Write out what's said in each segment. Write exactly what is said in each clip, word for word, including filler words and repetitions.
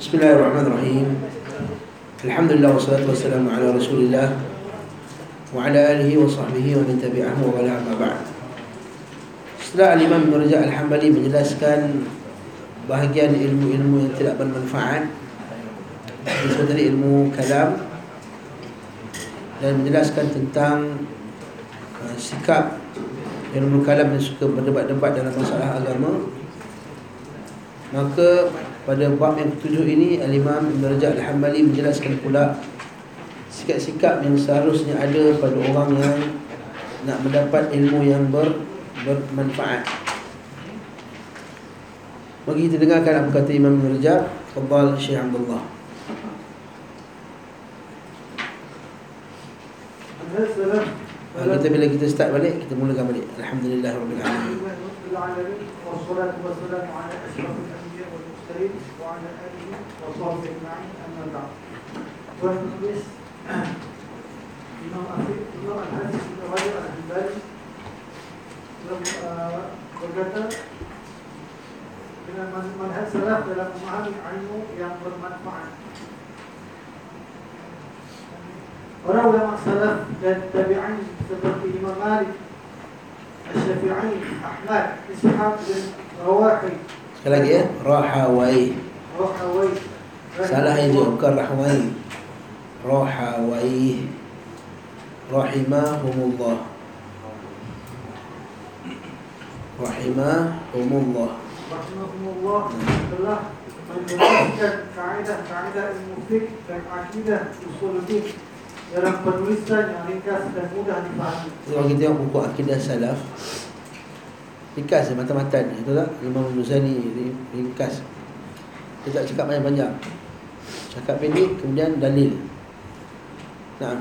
Bismillahirrahmanirrahim. Alhamdulillah wassalatu wassalamu ala Rasulillah wa ala alihi wa sahbihi wa man tabi'ahu wa wala amma ba'd. Setelah Al-Imam Ibn Rajab Al-Hanbali menjelaskan bahagian ilmu-ilmu yang tidak bermanfaat, seperti ilmu kalam, dan menjelaskan tentang uh, sikap ilmu kalam yang suka berdebat-debat dalam masalah agama, maka pada bab yang ketujuh ini Al-Imam Ibn Rajab Al-Hanbali menjelaskan pula sikap-sikap yang seharusnya ada pada orang yang nak mendapat ilmu yang ber, bermanfaat. Mari kita dengarkan apa kata Imam Ibn Rajab. Fadhal Syekh Abdullah. Kita bila kita start balik, kita mulakan balik. Alhamdulillah Rabbil Alamin. Wassalatu wassalamu ala asyrafil anbiya wal mursalin wa ala alihi wa sahbihi ajma'in, amma ba'd. Tuan penulis Imam Afid Imam Al-Hafiz Ibn Rajab Al-Hanbali berkata dengan manhaj salaf dalam memahami ilmu yang bermanfaat. Para ulama salaf dan tabi'in seperti Imam Malik, Asy-Syafi'i, Ahmad, Ishaq bin Rawahi. Sekali lagi ya, Rahawai. Rahawai. Salah itu bukan Rahawai. Rahawai. Rahimahumullah. Rahimahumullah. Rahimahumullah telah menuliskan kaedah-kaedah ilmu fiqh dan akidah usuluddin dalam penulisan yang ringkas dan mudah dipahami. Kalau kita tengok buku akidah salaf, ringkas je mata-mata ni, betul tak? Imam Muzani ringkas. Dia tak cakap panjang-panjang, cakap pendek, kemudian dalil. Nah,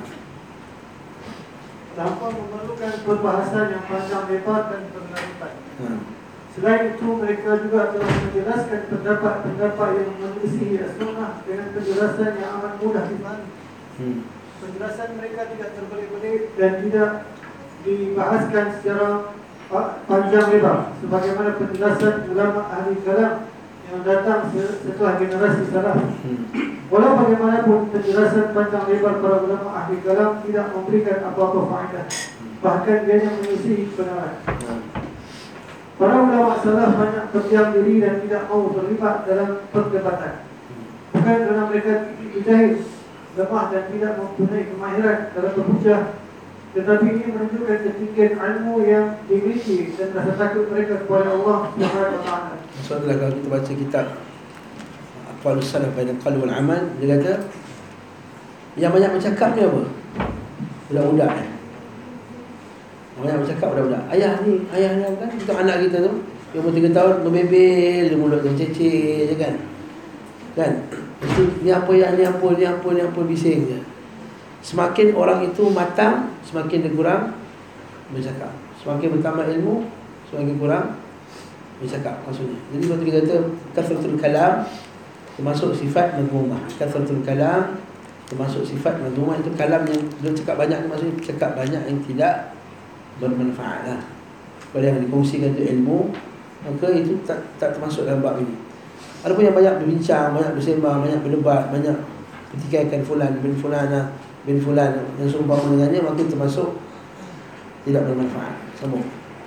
tanpa memerlukan perbahasan yang panjang lebar dan berlarut. Hmm. Selain itu, mereka juga telah menjelaskan pendapat-pendapat yang menelisih as-sunnah dengan penjelasan yang amat mudah dipahami. Hmm. Penjelasan mereka tidak terbelit-belit dan tidak dibahaskan secara panjang lebar sebagaimana penjelasan ulama ahli kalam yang datang setelah generasi salaf. Walau bagaimanapun penjelasan panjang lebar para ulama ahli kalam tidak memberikan apa-apa faedah, bahkan dia yang menyisi kebenaran. Para ulama salaf banyak berdiam diri dan tidak mau terlibat dalam perdebatan, bukan kerana mereka jahil, lemah dan tidak mempunyai kemahiran dalam berhujah, tetapi ini menunjukkan ketinggian ilmu yang dimiliki dan rasa takut mereka kepada Allah Subhanahu wa taala. Maksudnya kalau kita baca kitab Aqwalus Salaf bainal Qawl wal Amal, dia kata yang banyak bercakap ni apa? Budak-budak ni. Yang banyak bercakap budak-budak. Ayah ni, ayah ni kan kita anak kita tu yang umur tiga tahun membebel, dia mulut dia cecek je kan. Kan? Ni apa ya, ni apa, ni apa, ni apa, bising je. Semakin orang itu matang, semakin dia kurang bercakap. Semakin bertambah ilmu, semakin kurang bercakap maksudnya. Jadi waktu kita kata kathratul kalam termasuk sifat madhumah. Kathratul kalam termasuk sifat madhumah, itu kalam yang dia cakap banyak ni, maksudnya cakap banyak yang tidak bermanfaat lah. Kalau yang dikongsikan itu ilmu, maka itu tak, tak termasuk dalam bab ini. Adapun yang banyak berbincang, banyak bersembang, banyak berdebat, banyak pertikaikan fulan bin fulana bin fulan yang seumpama dengannya, maka termasuk tidak bermanfaat. Sambung.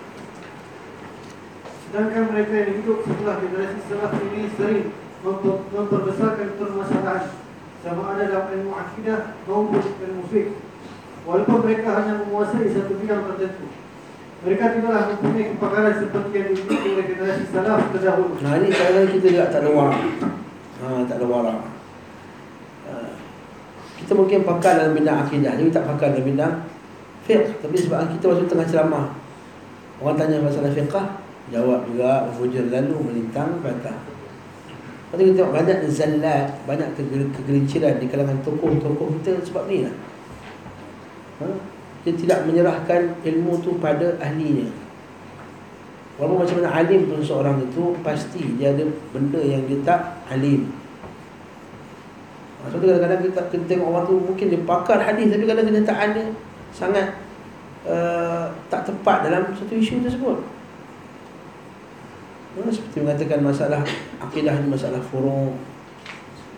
Sedangkan mereka yang hidup setelah generasi salaf ini sering memper, memperbesarkan permasalahan sama ada dalam ilmu akidah maupun ilmu fiqh, walaupun mereka hanya menguasai satu bidang tertentu. Mereka tidaklah mempunyai kepakaran seperti yang dimiliki oleh generasi salaf terdahulu. Nah, ini kadang kita juga tak ada warang. Ha, tak ada warang. Ha, kita mungkin pakar dalam bidang akidah, jadi tak pakar dalam bidang fiqh. Tapi sebab kita waktu tengah ceramah, orang tanya masalah fiqh, jawab juga, berhujur lalu melintang patah. Lepas tu kita tengok banyak zallat, banyak kegelinciran di kalangan tokoh-tokoh kita sebab ni lah. Ha? Dia tidak menyerahkan ilmu tu pada ahlinya. Walaupun macam mana alim pun seorang itu, pasti dia ada benda yang dia tak alim. Maksudnya kadang-kadang kita, kita tengok orang tu mungkin dia pakar hadis, tapi kadang kenyataan dia sangat uh, tak tepat dalam satu isu tersebut. Seperti mengatakan masalah akidah ni masalah furu',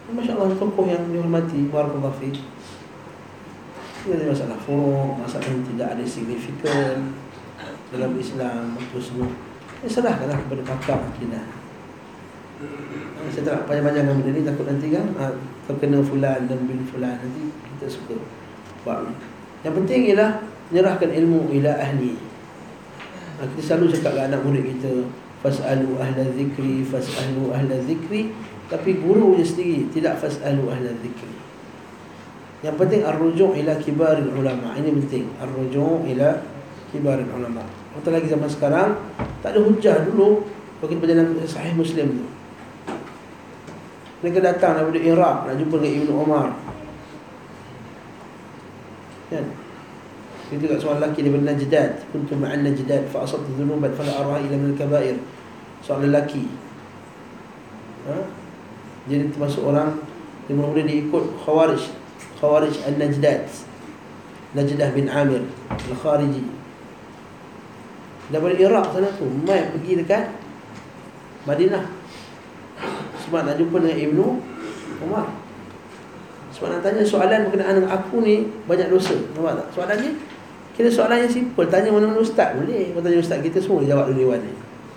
Masya Allah, tokoh yang dihormati, barakallahu fiik. Ini ada masalah furuk, masalah yang tidak ada signifikan dalam Islam, apa semua. Ini serahkanlah kepada pakar akidah. Saya tak nak panjang-panjang benda ni, takut nanti kan ha, terkena fulan dan bin fulan, nanti kita suka buat. Yang penting ialah menyerahkan ilmu ila ahli. Ha, kita selalu cakap ke anak murid kita, fas'alu ahla zikri, fas'alu ahla zikri. Tapi guru je sendiri tidak fas'alu ahla zikri. Yang penting ar-ruju' ila kibaril ulama. Ini penting, ar-ruju' ila kibaril ulama. Apatah lagi zaman sekarang tak ada hujah. Dulu bagi perjalanan Sahih Muslim tu, mereka datang daripada Iraq nak jumpa dengan Ibnu Umar, kan? Kita kat seorang lelaki daripada Najdad, kuntu ma'an Najdad fa asabtu dhunuban fala araha illa min al-kaba'ir. Seorang lelaki, ha? Jadi termasuk orang yang mula-mula diikut Khawarij, Khawarij Al-Najdad, Najdah bin Amir Al-Khariji. Daripada Iraq sana tu mai pergi dekat Madinah sebab nak jumpa dengan Ibnu Umar. Sebab nak tanya soalan berkenaan dengan aku ni banyak dosa. Nampak tak? Soalan ni kira soalan yang simple. Tanya mana-mana ustaz boleh. Kalau tanya ustaz kita semua jawab dulu dewan ni.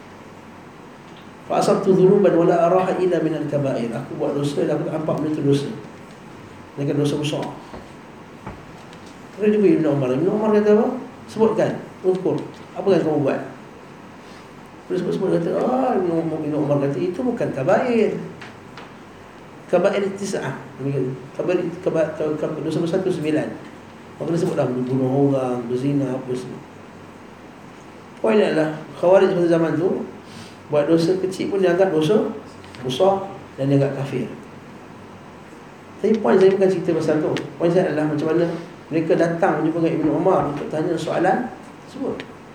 Fa asabtu dhunuban wala araha illa min al-kaba'ir. Aku buat dosa dan aku tak nampak benda tu dosa. Ini dosa besar. Terus juga Ibnu Umar. Ibnu Umar kata apa? Sebutkan, ukur. Apa yang kamu buat? Terus sebut-sebut kata, ah, Ibnu Umar kata itu bukan kabair. Kabair tis'ah. Kabair kabair dosa besar tu sembilan. Maka dia sebut dah bunuh orang, berzina, apa semua. Poinnya adalah Khawarij pada zaman tu buat dosa kecil pun dianggap dosa besar dan dianggap kafir. Tapi poin saya bukan cerita pasal tu. Poin saya adalah macam mana mereka datang menjumpa dengan Ibnu Umar untuk tanya soalan tersebut.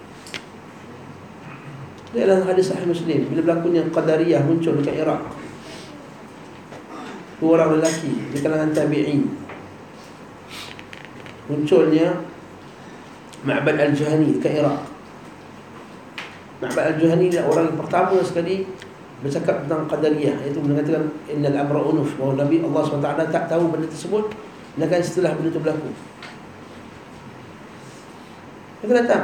Dia adalah hadis Sahih Muslim bila berlakunya Qadariyah muncul dekat Iraq. Dua orang lelaki di kalangan tabi'in. Munculnya Ma'bad Al-Juhani dekat Iraq. Ma'bad Al-Juhani adalah orang yang pertama sekali bercakap tentang Qadariyah, iaitu mengatakan innal amra unuf, bahawa Nabi Allah subhanahu wa taala tak tahu benda tersebut melainkan setelah benda itu berlaku. Mereka datang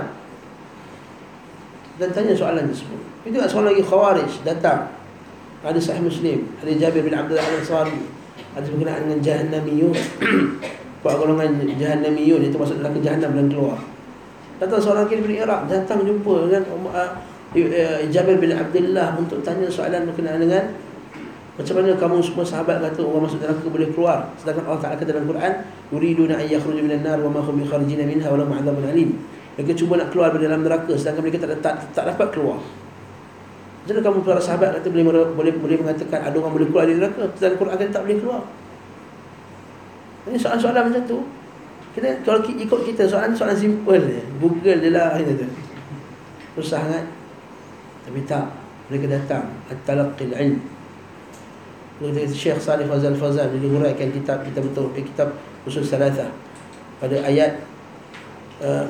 dan tanya soalan tersebut. Itu tak seorang lagi Khawarij datang. Ada Sahih Muslim, ada Jabir bin Abdullah Al-Ansari, ada berkenaan dengan Jahannamiyun. Buat golongan Jahannamiyun, itu masuk dalam ke Jahannam dan keluar. Datang seorang lagi dari Iraq, datang jumpa dengan uh, Jabir bin Abdullah untuk tanya soalan berkenaan dengan macam mana kamu semua sahabat kata orang masuk neraka boleh keluar, sedangkan Allah Ta'ala kata dalam Quran, yuriduna an yakhruju minan nar wa ma hum bikharijin minha wa lahum 'adzabun alim. Mereka cuba nak keluar dari dalam neraka sedangkan mereka tak tak, tak dapat keluar. Jadi kamu para sahabat kata boleh boleh boleh mengatakan ada orang boleh keluar dari neraka, sedangkan Quran kata tak boleh keluar. Ini soalan-soalan macam tu. Kita kalau ikut kita soalan soalan simple je. Google je lah kita tu. Susah sangat. Tapi tak, mereka datang at-talaqqi al-ilm. Syekh Salih Fazal Fazal dia huraikan kitab kita betul kitab Usul Salasah pada ayat uh,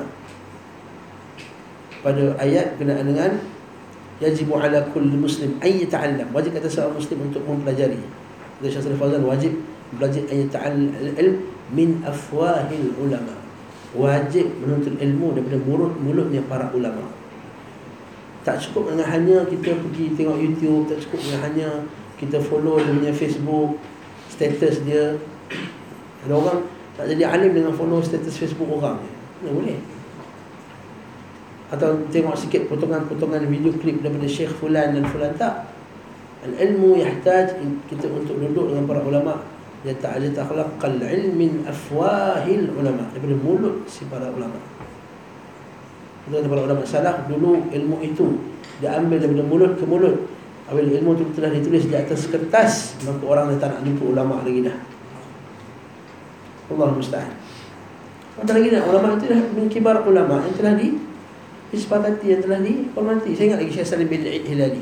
pada ayat berkenaan dengan yajibu ala kulli muslim ay yata'allam, wajib atas seorang muslim untuk mempelajari. Kata Syekh Salih Fazal, wajib belajar ay yata'allam ilm min afwahil ulama, wajib menuntut ilmu daripada mulut-mulutnya para ulama. Tak cukup dengan hanya kita pergi tengok YouTube, tak cukup dengan hanya kita follow dia punya Facebook, status dia. Ada orang tak jadi alim dengan follow status Facebook orang. Tak boleh. Atau tengok sikit potongan-potongan video klip daripada Syekh Fulan dan Fulan, tak. Al-ilmu yahtaj kita untuk duduk dengan para ulama. Dia ta'ala takhlaqal ilm min afwahil ulama, daripada mulut si para ulama. Untuk para ulama salaf dulu ilmu itu diambil daripada mulut ke mulut. Apabila ilmu itu telah ditulis di atas kertas, maka orang dah tak nak jumpa ulama lagi dah. Allah musta'an. Apatah lagi dah, ulama itu dah min kibar ulama yang telah di disepakati, yang telah dihormati. Saya ingat lagi Syekh Salim bin Hilali.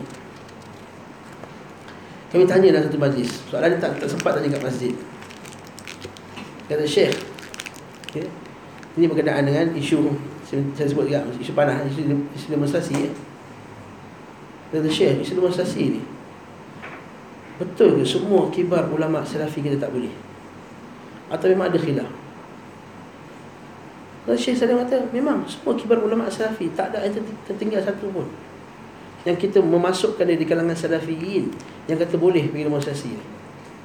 Kami tanya dalam satu majlis. Soalan ni tak, tak sempat tanya kat masjid. Kata Syekh, okay, ini berkenaan dengan isu, saya sebut juga isu panas, isu, isu demonstrasi ya. Kata Syekh, isu demonstrasi ni Betul ke semua kibar ulama salafi kita tak boleh? Atau memang ada khilaf? Dan Syekh Salim kata memang semua kibar ulama salafi, tak ada yang tertinggal satu pun yang kita memasukkan dia di kalangan salafiyin yang kata boleh pergi demonstrasi ni.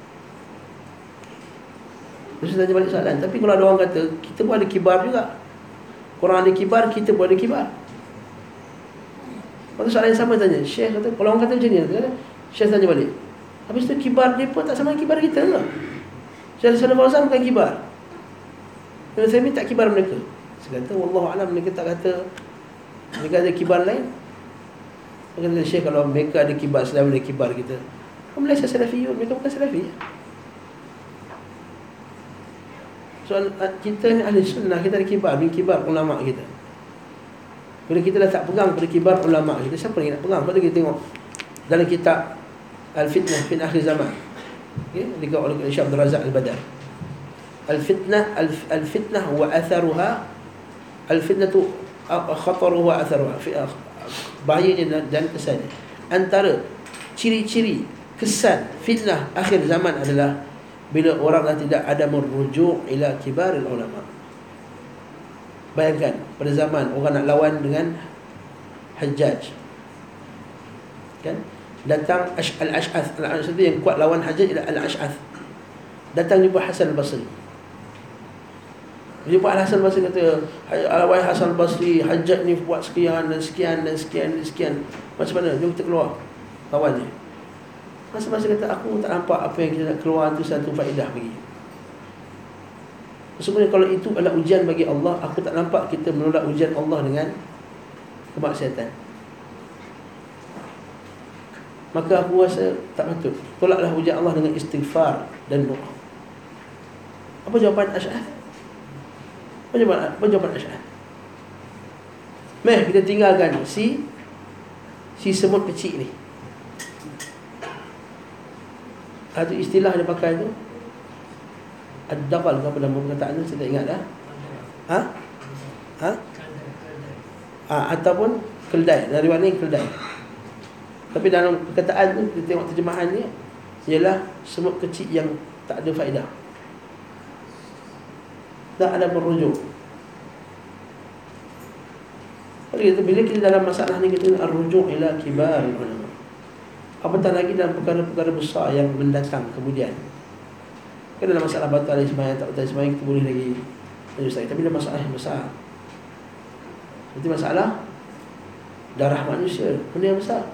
Terus tanya balik soalan, tapi kalau ada orang kata kita pun ada kibar juga, korang ada kibar, kita pun ada kibar. Lepas tu soalan yang sama tanya, Syekh kata, kalau orang kata macam ni, kata, Syekh tanya balik, habis tu kibar dia pun tak sama dengan kibar kita ke? Syekh Salim Fauzan bukan kibar, Ibn Taymiyyah tak kibar mereka. Saya kata, wallahualam, mereka tak kata mereka ada kibar lain. Dia kata, Syekh, kalau mereka ada kibar selain ada kibar kita, Malaysia Salafiyun, mereka bukan Salafi. Soal kita ni ahli sunnah, kita ada kibar, bin kibar ulama kita. Bila kita dah tak pegang pada kibar ulama kita, siapa yang nak pegang? Lepas tu kita tengok dalam kitab Al-Fitnah fi Akhir Zaman, okay, dikau oleh Syekh Abdul Razak Al-Badar. Al-Fitnah Al-Fitnah wa atharuha, Al-Fitnah tu khataruha wa atharuha, bahayanya dan kesannya. Antara ciri-ciri kesan fitnah akhir zaman adalah bila orang dah tidak ada merujuk ila kibaril ulama. Bayangkan pada zaman orang nak lawan dengan Hajjaj, kan? Datang Al-Ash'ath, Al-Ash'ath yang kuat lawan Hajjaj adalah Al-Ash'ath. Datang jumpa Hasan Al-Basri. Jumpa Hasan Al-Basri, kata, wahai Hasan Al-Basri, Hajjaj ni buat sekian dan sekian dan sekian dan sekian. Macam mana? Jom kita keluar lawannya. Hasan Al-Basri kata, aku tak nampak apa yang kita nak keluar tu satu faedah bagi. Sebenarnya kalau itu adalah ujian bagi Allah, aku tak nampak kita menolak ujian Allah dengan kemaksiatan. Maka aku rasa tak patut. Tolaklah ujian Allah dengan istighfar dan doa. Apa jawapan Ash'ath? Apa jawapan, apa jawapan Ash'ath? Meh, kita tinggalkan si si semut kecil ni. Ada istilah dia pakai tu, ad-daqal, apa nama perkataan tu, saya tak ingat dah. Ha? Ha? Ha, ataupun keldai, dari mana keldai. Tapi dalam perkataan tu, kita tengok terjemahan ni, ialah semut kecil yang tak ada faedah, tak ada merujuk. Bila kita dalam masalah ni, kita ar-rujuk ila kibar ulama. Apatah lagi dalam perkara-perkara besar yang mendatang kemudian. Kan dalam masalah batal ismail, tak batal ismail, kita boleh lagi menyelesaikan. Tapi dalam masalah yang besar, seperti masalah darah manusia, benda yang besar.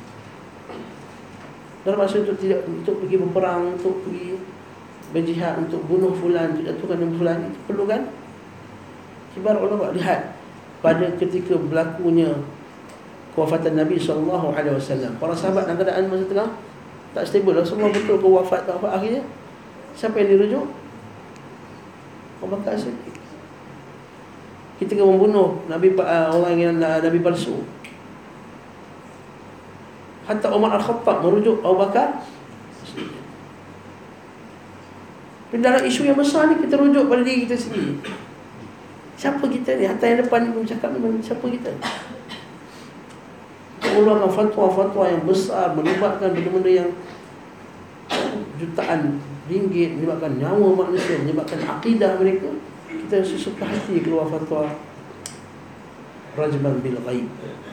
Dalam masa untuk tidak, untuk pergi berperang, untuk pergi berjihad, untuk bunuh fulan, untuk jatuhkan nama fulan, itu perlu kan kibar ulama. Lihat pada ketika berlakunya kewafatan Nabi sallallahu alaihi wasallam, para sahabat dalam keadaan masa tengah tak stable lah, semua betul ke wafat tak wafat. Akhirnya siapa yang dirujuk? Abu Bakar Siddiq. Ketika membunuh Nabi, orang yang Nabi palsu, hatta Umar Al-Khattab merujuk Abu Bakar. Dalam isu yang besar ni kita rujuk pada diri kita sendiri. Siapa kita ni? Hatta yang depan ni pun cakap memang siapa kita. Mengeluarkan fatwa-fatwa yang besar, melibatkan benda-benda yang jutaan ringgit, melibatkan nyawa manusia, melibatkan akidah mereka. Kita sesuka hati keluar fatwa rajman bil ghaib.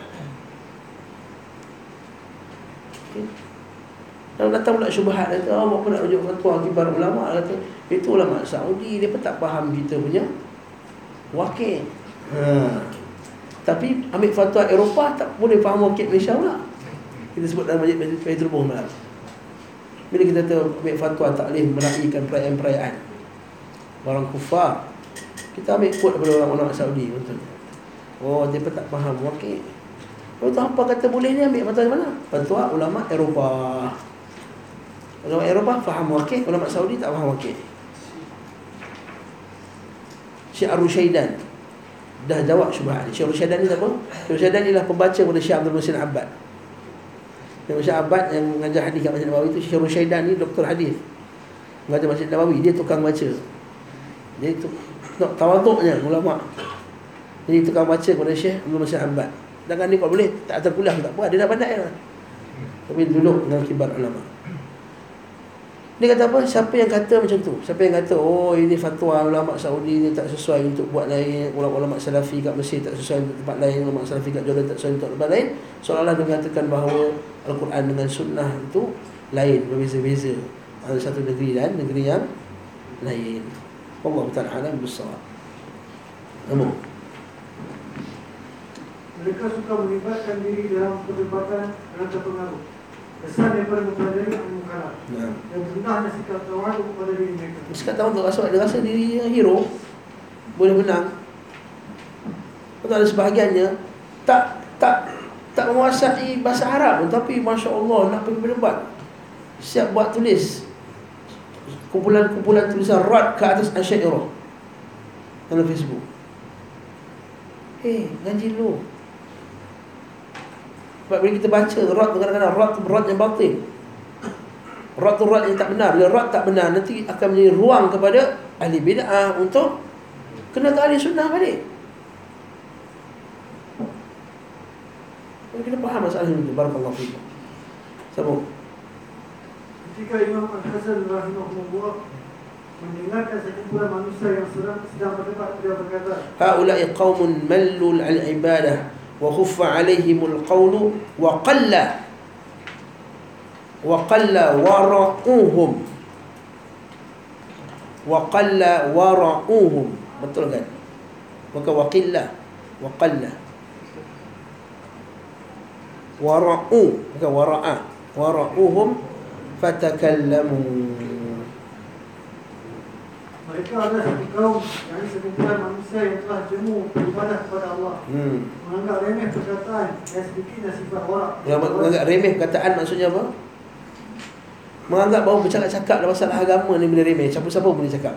Okay. Kalau datang pula syubhat, kata, oh, apa nak rujuk fatwa kibar ulama, kata, itu ulama Saudi, dia pun tak faham kita punya wakil. Ha. Tapi ambil fatwa Eropah, tak boleh faham wakil Malaysia pula. Kita sebut dalam majlis Baitul Rubuh malam. Bila kita ambil fatwa tak boleh meraihkan perayaan-perayaan orang kufar, kita ambil quote daripada orang-orang Saudi, betul. Oh, dia pun tak faham wakil. Kalau tu apa kata boleh ni, ambil fatwa di mana? Fatwa ulama Eropah. Ulama Eropah faham wakil, ulama Saudi tak faham wakil. Syekh Ar-Rusyaidan dah jawab syubhat. Syekh Ar-Rusyaidan ni siapa? Syekh Ar-Rusyaidan ni lah pembaca pada Syekh Abdul Muhsin Abbad. Syekh Muhsin Abbad yang mengajar hadis kat Masjid Nabawi tu, Syekh Ar-Rusyaidan ni doktor hadis, mengajar Masjid Nabawi, dia tukang baca. Dia tu nak tawaduknya ulama. Jadi tukang baca kepada Syekh Abdul Muhsin Abbad. Sedangkan ni kalau boleh tak atas kuliah tak apa, dia dah pandai lah. Tapi duduk dengan kibar ulama. Dia kata apa? Siapa yang kata macam tu? Siapa yang kata, oh ini fatwa ulama Saudi ni tak sesuai untuk buat lain, ulama-ulama Salafi kat Mesir tak sesuai untuk tempat lain, ulama Salafi kat Jordan tak sesuai untuk tempat lain, seolah-olah dia mengatakan bahawa Al-Quran dengan sunnah itu lain, berbeza-beza antara satu negeri dan negeri yang lain. Allah Ta'ala alam bissawab. Namun mereka suka melibatkan diri dalam perdebatan dengan terpengaruh. Kesan daripada mempelajari ilmu kalam. nah. Dan hendaknya sikap tawaduk kepada diri mereka. Sekat tahu untuk rasa, dia rasa diri hero, boleh menang. Betul, ada sebahagiannya tak tak tak menguasai bahasa Arab pun, tapi Masya Allah nak pergi berdebat, siap buat tulis kumpulan-kumpulan tulisan rad ke atas Asy'ariyah dalam Facebook. Eh, ngaji dulu. Sebab bila kita baca rad tu kadang-kadang rad tu rad yang batil, rad tu rad yang tak benar. Bila rad tak benar, nanti akan menjadi ruang kepada ahli bid'ah untuk kena ke ahli sunnah balik. Kita faham masalah ini. Barakallahu fikum. Sambung. Ketika Imam Al-Hasan rahimahullah mendengarkan sekumpulan manusia yang sedang sedang berdebat, dia berkata, Haula'i qaumun mallu al-ibadah wa khuffa 'alaihimul qawlu wa qalla wa qalla wara'uhum wa qalla wara'uhum. Betul kan? Maka wa qilla wa qalla wara'u, bukan wara'a, wara'uhum fatakallamu. mereka adalah satu kaum, yang sekumpulan manusia yang telah jemu beribadah kepada Allah, Hmm. menganggap remeh perkataan yang sedikitnya sifat wara'. Menganggap remeh perkataan maksudnya apa? Menganggap bahawa bercakap-cakap dalam masalah agama ni benda remeh. Siapa-siapa boleh cakap.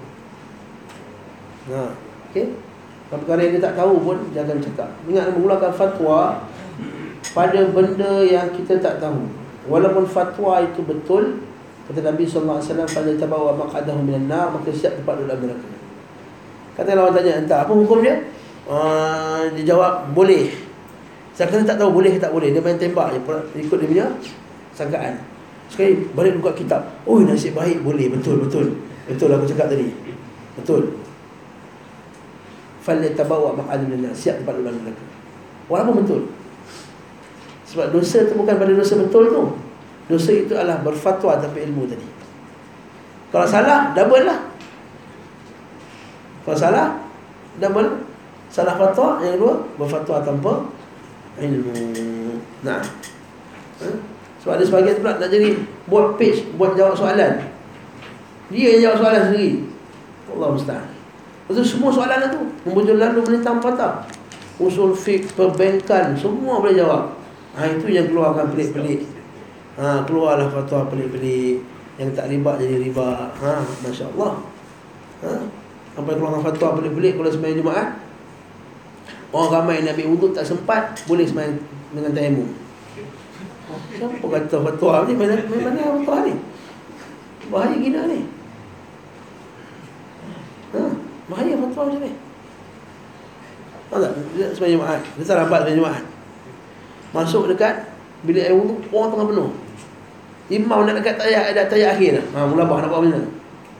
Nah, okey. Kalau perkara yang dia tak tahu pun jangan cakap. Ingat, mengeluarkan fatwa pada benda yang kita tak tahu. Walaupun fatwa itu betul, kata Nabi sallallahu alaihi wasallam, "Fala tabawa maq'adahu minan nar", maka siap tempat duduk dalam neraka. Kata lawan tanya, "Entah apa hukum dia?" Uh, dia jawab, "Boleh." Saya kata tak tahu boleh ke tak boleh. Dia main tembak je, ikut dia punya sangkaan. Sekali balik buka kitab, "Oh, nasib baik boleh, betul betul. Betul aku cakap tadi. Betul." Fala tabawa maq'adahu minan nar, siap tempat duduk dalam neraka. Walaupun betul. Sebab dosa tu bukan pada dosa betul tu. Dosa itu adalah berfatwa tanpa ilmu tadi. Kalau salah, double lah. Kalau salah, double. Salah fatwa. Yang kedua, berfatwa tanpa ilmu. Nah, ha? Sebab ada sebahagian pula nak jadi buat page, buat jawab soalan. Dia yang jawab soalan sendiri. Allah musta'an. Lepas tu semua soalan tu membujur lalu menentang patah. Usul fiqh, perbankan, semua boleh jawab. Ha, itu yang keluarkan pelik-pelik. Ha, keluarlah fatwa pelik-pelik. Yang tak riba jadi riba. Ha, Masya Allah. Ha, sampai keluarkan fatwa pelik-pelik kalau sembahyang Jumaat. Orang ramai nak ambil wuduk tak sempat, boleh sembahyang dengan tayamum. Siapa kata fatwa ni? Mana, mana fatwa ni? Bahaya gila ni. Ha, bahaya fatwa macam ni. Tahu tak? Sembahyang Jumaat. Dia tak lambat sembahyang Jumaat. Masuk dekat bilik air wuduk, orang tengah penuh. Imam nak dekat tayar, ada tayar akhir dah. Ha, mula bah nak buat macam mana?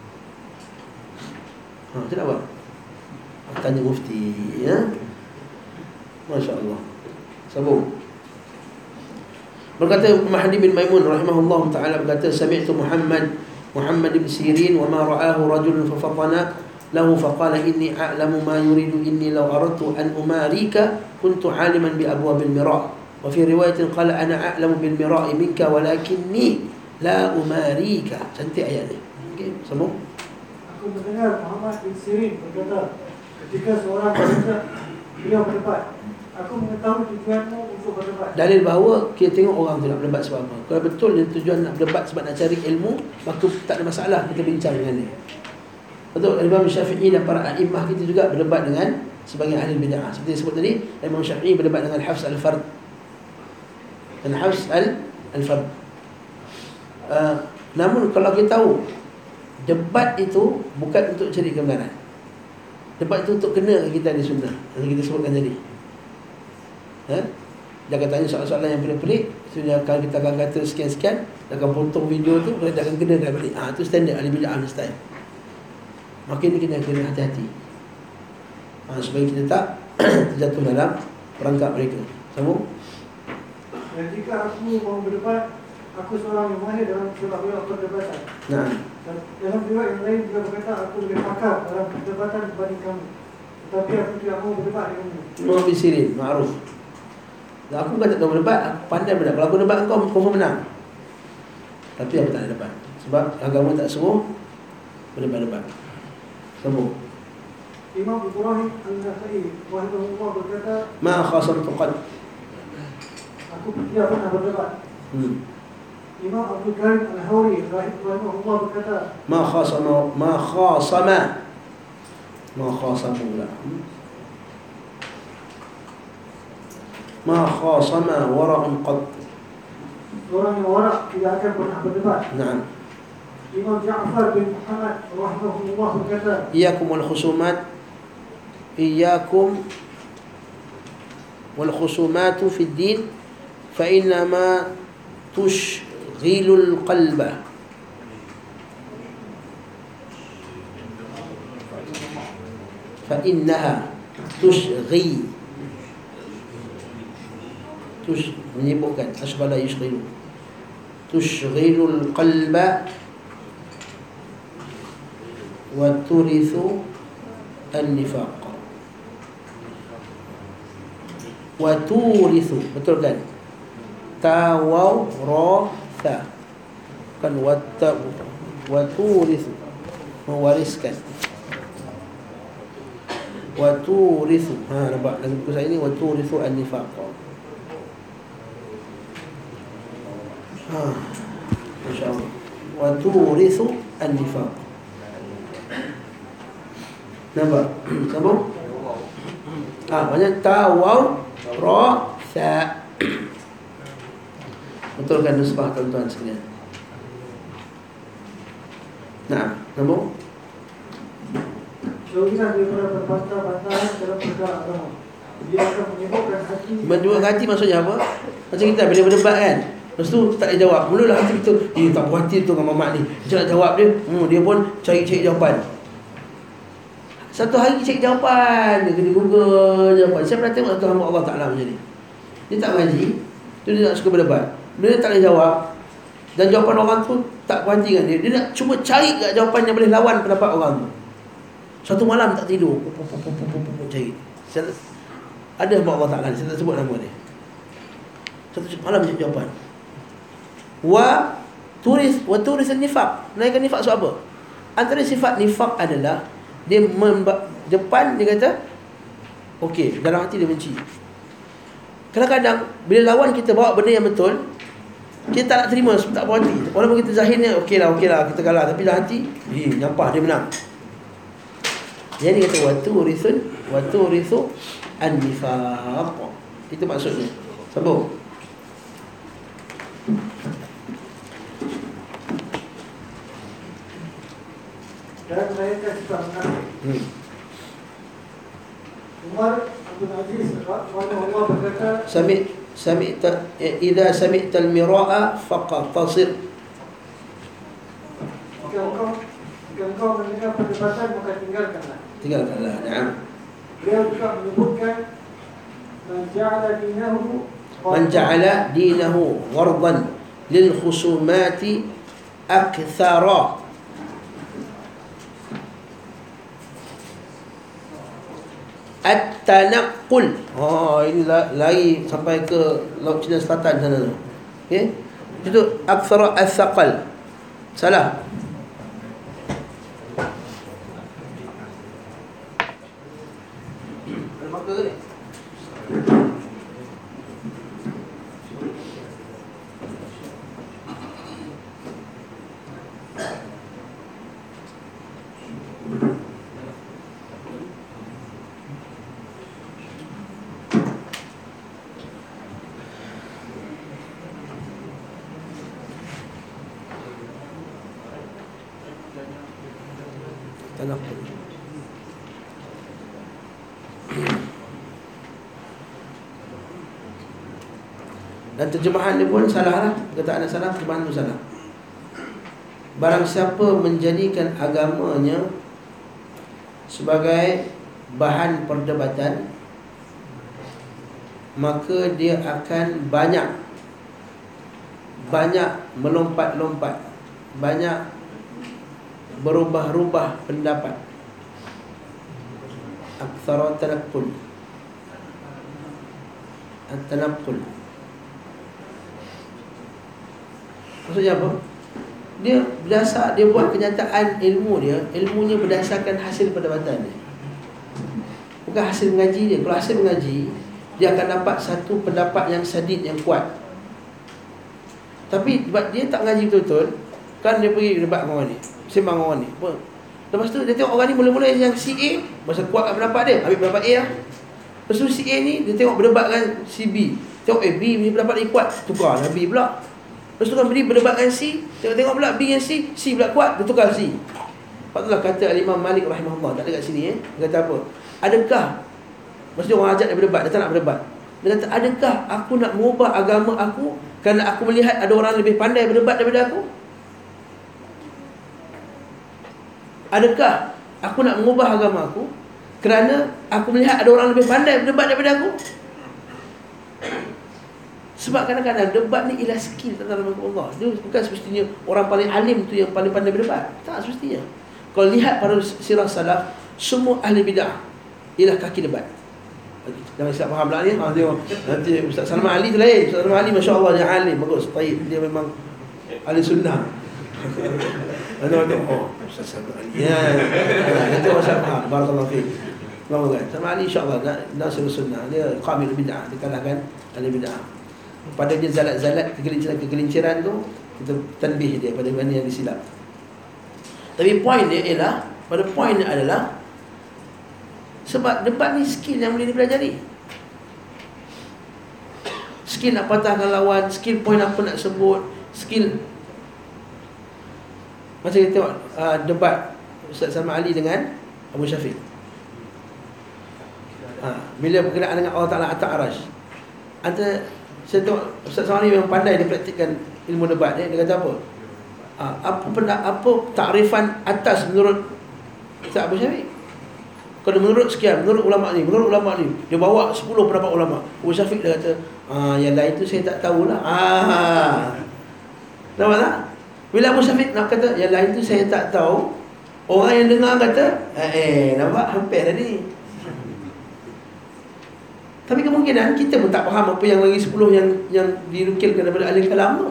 Ha, macam nak buat? Tanya mufti, ya. Masya Allah. Sambung. Berkata Mahdi bin Maimun rahimahullah ta'ala, berkata, "Sami'tu Muhammad Muhammad bin Sirin wa ma ra'ahu rajulun fa fatana lahu faqala inni a'lamu ma yuridu inni law aradtu an umarika kuntu 'aliman bi abwabil mira'." Wa fi riwayatin qala ana a'lamu bil mira'i minka walakinni la umarika. Cantik ayat ni. Okey, sambung. Aku mendengar Muhammad bin Sirin berkata, ketika seorang berdebat, beliau berdebat, "Aku mengetahui tujuanmu untuk berdebat." Dalil bahawa kita tengok orang tu nak berdebat sebab apa. Kalau betul dia tujuan nak berdebat sebab nak cari ilmu, maka tak ada masalah kita bincang dengan dia. Betul, Imam Syafi'i dan para a'immah kita juga berdebat dengan sebagian ahli bid'ah. Seperti disebut tadi, Imam Syafi'i berdebat dengan Hafs al-Fard. Dan Hafs al-Fard. Uh, namun kalau kita tahu debat itu bukan untuk cari kebenaran. Debat itu untuk kena kita di sunnah. Yang kita sebutkan tadi. Ha? Dia akan tanya soalan-soalan yang pelik-pelik. So dia akan, kita akan kata sekian-sekian, dia akan potong video tu, kemudian dia akan kenakan balik. Ah, tu standard ahli bid'ah ni style. Makin kita kena hati-hati, ha, supaya kita tak terjatuh dalam perangkap mereka. Sambung. Dan jika aku mau berdebat, aku seorang yang mahir dalam sebuah perdebatan. Nah, Dan dalam riwayat yang lain juga berkata, aku lebih pakar dalam perdebatan dibanding kamu. Tetapi aku tidak mau berdebat denganmu. Ibn Abi Sirin, ma'ruf. Dan aku kan tak tahu berdebat, aku pandai berdebat. Kalau aku debat kau, kau menang. Tapi aku tak nak debat, sebab agama tak suruh berdebat-debat. Sambung. Imam Ibrahim Al-Nakhai rahimahullah berkata, Ma khasamtu qad. aku tidak pernah berdebat. Hmm. Imam Abdul Karim Al-Hawri rahimahullah berkata, Ma khasama ma khasama ma khasamu la. Hmm. Ma khasama wara'un qad. orang yang warak tidak akan pernah berdebat. Naam. Imam Ja'far bin Muhammad rahimahullah berkata, Iyyakum wal khusumat. Iyyakum wal khusumatu fid din fa innama tushghilul qalba. Fa innaha tushghil. Tush menyibukkan, asbala yushghilu. Tushghilul qalba wa turithu an-nifaq. Wa turithu, betul kan? Ta waw ra tha. Kan wa ta wa turithu, mewariskan. Wa turithu, ha nampak dalam buku saya ni, wa turithu an-nifaq. Ha, masya-Allah. Wa turithu an-nifaq. Nampak? Sambung. Ah, maknanya ta waw ra tha. Betulkan nusbah tuan-tuan sekalian. Nah, sambung. jauhilah daripada berbantah-bantahan dalam perkara agama. Dia akan menyibukkan hati. Menjual hati maksudnya apa? Macam kita bila berdebat kan, lepas tu tak boleh jawab. Mulalah hati kita, eh tak puas hati tu dengan Mamat ni, macam nak jawab dia. Hmm, dia pun cari-cari jawapan. Satu hari cari jawapan, dia kena Google jawapan. Saya pernah tengok satu hamba Allah Ta'ala macam ni. Dia tak ngaji, tu dia nak suka berdebat. Bila dia tak boleh jawab, dan jawapan orang tu tak puas hati dengan dia, dia nak cuba cari kat jawapan yang boleh lawan pendapat orang tu. Satu malam tak tidur, cari. Ada hamba Allah Ta'ala, saya tak sebut nama dia. Satu malam cari jawapan. Wa turis wa turis nifaq. Naikkan nifaq sebab apa? Antara sifat nifaq adalah dia memba- depan dia kata okey, dalam hati dia benci. Kadang-kadang bila lawan kita bawa benda yang betul, kita tak nak terima, tak puas hati. Walaupun kita zahirnya okeylah, okeylah kita kalah, tapi dalam hati, eh nyampah dia menang. Jadi kata wa turisun wa turisu an-nifaq. Itu maksudnya. Sambung. Dan mereka suka menang. Hmm. Umar Abdul Aziz rahimahullah berkata, Sami' sami'ta idza sami'ta al-mira'a faqatasir. jika engkau jika engkau mendengar perdebatan maka tinggalkanlah. Tinggalkanlah. Naam. Beliau juga menyebutkan man ja'ala dinahu Man ja'ala dinahu ghardan lil khusumati akthara. At-tanaqqul. Oh, ini lari sampai ke Laut Cina Selatan sana tu. Okey. Itu akthara as-saqal. Salah. Ada marker ke ni? Tanaqqul. Dan terjemahan dia pun salah lah. Perkataan yang salah, terjemahan tu salah. Barang siapa menjadikan agamanya sebagai bahan perdebatan, maka dia akan banyak Banyak melompat-lompat, banyak berubah-ubah pendapat. Aktsara tanaqqul, at-tanaqqul. Maksudnya apa? Dia berdasar, dia buat kenyataan ilmu dia, ilmunya berdasarkan hasil perdebatan dia, bukan hasil mengaji dia. Kalau hasil mengaji, dia akan dapat satu pendapat yang sadid, yang kuat. Tapi sebab dia tak mengaji betul-betul, kan dia pergi debat dengan orang ni, sembang dengan orang ni. Apa? Lepas tu dia tengok orang ni mula-mula yang si A, masa kuat kat pendapat dia, ambil pendapat A lah. Lepas tu si A ni, dia tengok berdebat dengan si B, tengok eh B punya pendapat dia kuat, tukar lah B pula. Lepas tu kan B berdebat dengan C, tengok-tengok pula B dengan C, C pula kuat, dia tukar C. Lepas tu lah kata Al-Imam Malik rahimahullah, tak ada kat sini eh. Dia kata apa? Adakah, maksudnya orang ajak dia berdebat, dia tak nak berdebat. Dia kata, adakah aku nak mengubah agama aku kerana aku melihat ada orang lebih pandai berdebat daripada aku? Adakah aku nak mengubah agama aku kerana aku melihat ada orang lebih pandai berdebat daripada aku? Sebab kadang-kadang debat ni ialah skill dalam agama Allah. Dia bukan semestinya orang paling alim tu yang paling pandai berdebat. Tak semestinya. Kalau lihat pada sirah salaf, semua ahli bid'ah ialah kaki debat. Jangan silap faham lah ni. Ha, tengok. Nanti Ustaz Salman Ali tu lain. Ustaz Salman Ali Masya Allah dia alim. Bagus. Baik. Dia memang ahli sunnah. Nanti orang tengok, oh Ustaz Salman Ali. Ya. Nanti orang silap faham. Barakallahu fiqh. Salman Ali Insya Allah Nasir sunnah. Dia qabil bid'ah. Dia kalahkan ahli bid'ah. Pada dia zalat-zalat kegelinciran-kegelinciran tu, kita tanbih dia pada mana yang disilap. Tapi poin dia ialah, pada poin dia adalah, sebab debat ni skill yang boleh dipelajari. Skill nak patahkan lawan, skill poin apa nak sebut, skill. Macam kita tengok uh, debat Ustaz Salman Ali dengan Abu Syafiq. Ha, bila berkenaan dengan Allah Ta'ala atas arash, antara saya tengok Ustaz Salman Ali memang pandai dia praktikkan ilmu debat dia. Dia kata apa? Ha, apa pendak, apa takrifan atas menurut Ustaz Abu Syafiq? Kalau menurut sekian, menurut ulama ni, menurut ulama ni, dia bawa sepuluh pendapat ulama. Abu Syafiq dia kata, ah, yang lain tu saya tak tahulah. Ah. Nampak tak? Bila Abu Syafiq nak kata yang lain tu saya tak tahu, orang yang dengar kata, eh, nampak hampir tadi. Tapi kemungkinan kita pun tak faham apa yang lagi sepuluh yang yang dinukilkan daripada ahli kalam tu.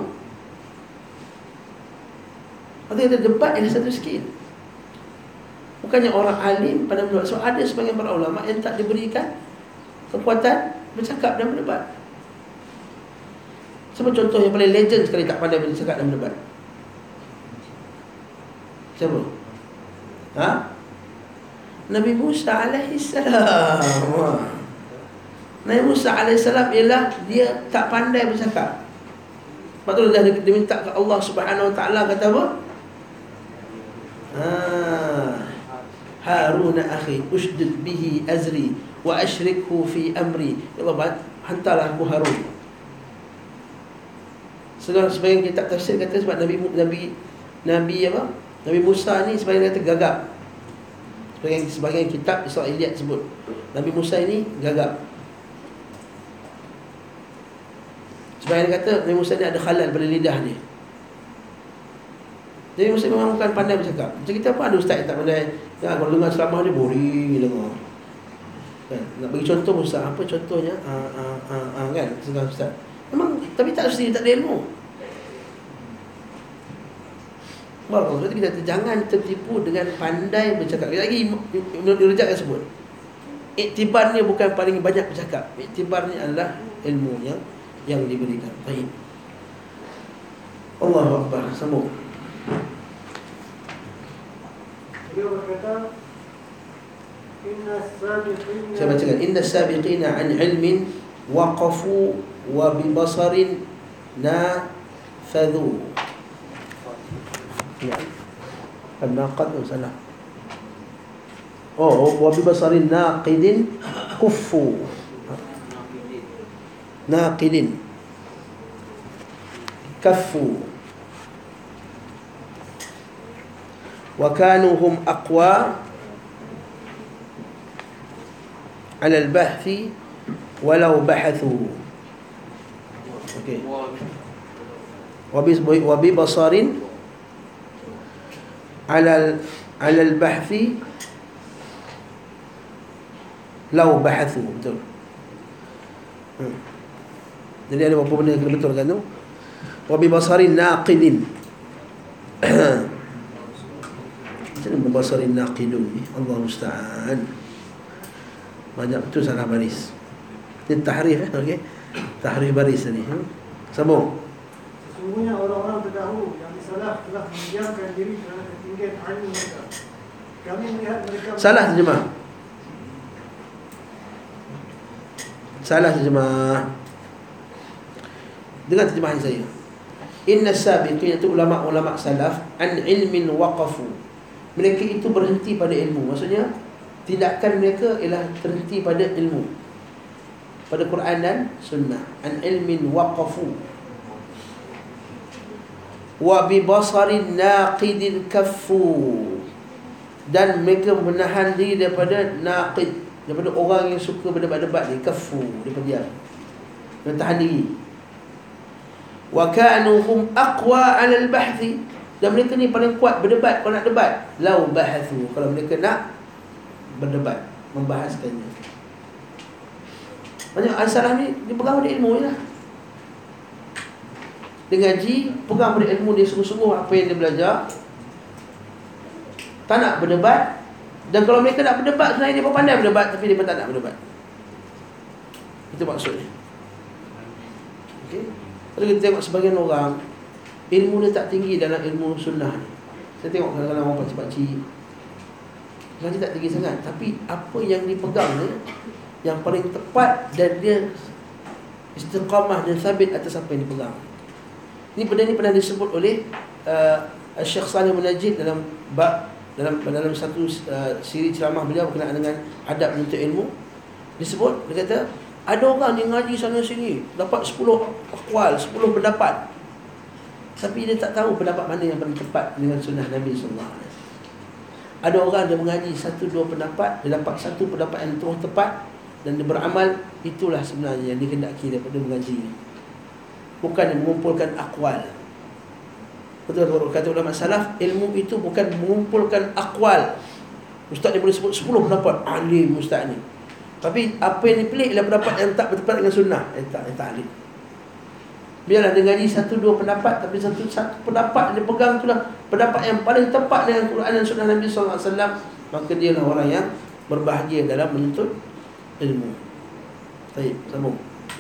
Maksudnya debat adalah satu skill. Bukannya orang alim pada mendebat. So ada sebagian para ulama yang tak diberikan kekuatan bercakap dan berdebat. Siapa contoh yang paling legend sekali tak pandai bercakap dan berdebat? Siapa? Ha? Nabi Musa alaihi salam. Nabi Musa alaihi salam ialah dia tak pandai bercakap. Lepas tu dah dia minta ke Allah Subhanahu wa taala, kata apa? Ah, Harun akhi ushdud bihi azri wa ashrikhu fi amri. Ya Allah, hantarlah aku Harun. Sekarang sebagian kitab tafsir kata sebab Nabi Nabi Nabi apa? Nabi Musa ni sebagian kata gagap. Sebagian sebagian kitab Israiliyat sebut Nabi Musa ini gagap. Sebagian kata Nabi Musa ni ada khalal pada lidah dia. Nabi Musa memang bukan pandai bercakap. Macam kita apa ada ustaz yang tak pandai. Ya, kalau dengar ceramah dia boring dengar. Kan? Nak bagi contoh ustaz, apa contohnya? Ah ah ah, ah kan? Setengah ustaz. Memang tapi tak mesti tak ada ilmu. Baru sebab kita jangan tertipu dengan pandai bercakap. Lagi menurut Rajab yang sebut, iktibarnya bukan paling banyak bercakap. Iktibarnya adalah ilmunya yang diberikan. Baik. Allahu Akbar. Sambung. Dia berkata, Inna sabiqina, saya bacakan, Inna sabiqina an ilmin waqafu wa bi basarin nafadhu. Ya. An-naqad tu salah. Oh, wa bi basarin naqidin kuffu. Naqidin. kaffu. Wa kanu hum aqwa 'ala al-bahthi walau bahathu. Okey. Wa bi wa bi basarin 'ala 'ala al-bahthi law bahathu. Betul. Hmm. Jadi ada beberapa benda yang kena betulkan tu. Wa bi basarin naqidin. Macam mana basarin naqidun ni? Allah musta'an. Banyak betul salah baris. Ini tahrif eh, okey. Tahrif baris tadi. Hmm? Sambung. Sesungguhnya orang-orang terdahulu yang disalah telah mendiamkan diri kerana ketinggian ilmu mereka. Kami melihat mereka Salah terjemah. Salah terjemah. Dengar terjemahan saya. Inna sabiqin, itu ulama-ulama salaf, an ilmin waqafu. Mereka itu berhenti pada ilmu. Maksudnya tindakan mereka ialah terhenti pada ilmu, pada Quran dan sunnah. An ilmin waqafu wa bi basarin naqidil kaffu. Dan mereka menahan diri daripada naqid, daripada orang yang suka berdebat-debat ni. Kaffu, dia diam, dia tahan diri. Wa kanu hum aqwa 'ala al-bahthi. Dan mereka ni paling kuat berdebat. Kalau nak debat, lau bahathu, kalau mereka nak berdebat, membahaskannya. Banyak al-salah ni dia pegang pada ilmu je lah. Dia ngaji, pegang pada ilmu dia sungguh-sungguh apa yang dia belajar. Tak nak berdebat. Dan kalau mereka nak berdebat, sebenarnya dia pun pandai berdebat, tapi dia pun tak nak berdebat. Itu maksudnya. Okey. Kalau kita tengok sebagian orang, ilmu dia tak tinggi dalam ilmu sunnah ni. Saya tengok kadang-kadang orang pakcik-pakcik ngaji tak tinggi sangat, tapi apa yang dipegang ni yang paling tepat, dan dia istiqamah dan sabit atas apa yang dipegang. Ini benda ni pernah disebut oleh uh, Syekh Saleh Munajjid dalam bab dalam dalam satu uh, siri ceramah beliau berkenaan dengan adab menuntut ilmu. Disebut, dia kata ada orang yang ngaji sana sini dapat sepuluh aqwal, sepuluh pendapat, tapi dia tak tahu pendapat mana yang paling tepat dengan sunnah Nabi sallallahu alaihi wasallam. Ada orang dia mengaji satu dua pendapat, dia dapat satu pendapat yang terus tepat dan dia beramal. Itulah sebenarnya yang dikehendaki daripada mengaji, bukan mengumpulkan aqwal. Betul kata ulama salaf, ilmu itu bukan mengumpulkan aqwal. Ustaz dia boleh sebut sepuluh pendapat, alim ustaz ni, tapi apa yang dipilih ialah pendapat yang tak bertepat dengan sunnah. Eh tak, eh, tak alim. Biarlah dia ngaji satu dua pendapat, tapi satu satu pendapat dia pegang itulah pendapat yang paling tepat dengan Quran dan sunnah Nabi sallallahu alaihi wasallam, maka dia lah orang yang berbahagia dalam menuntut ilmu. Baik, sambung.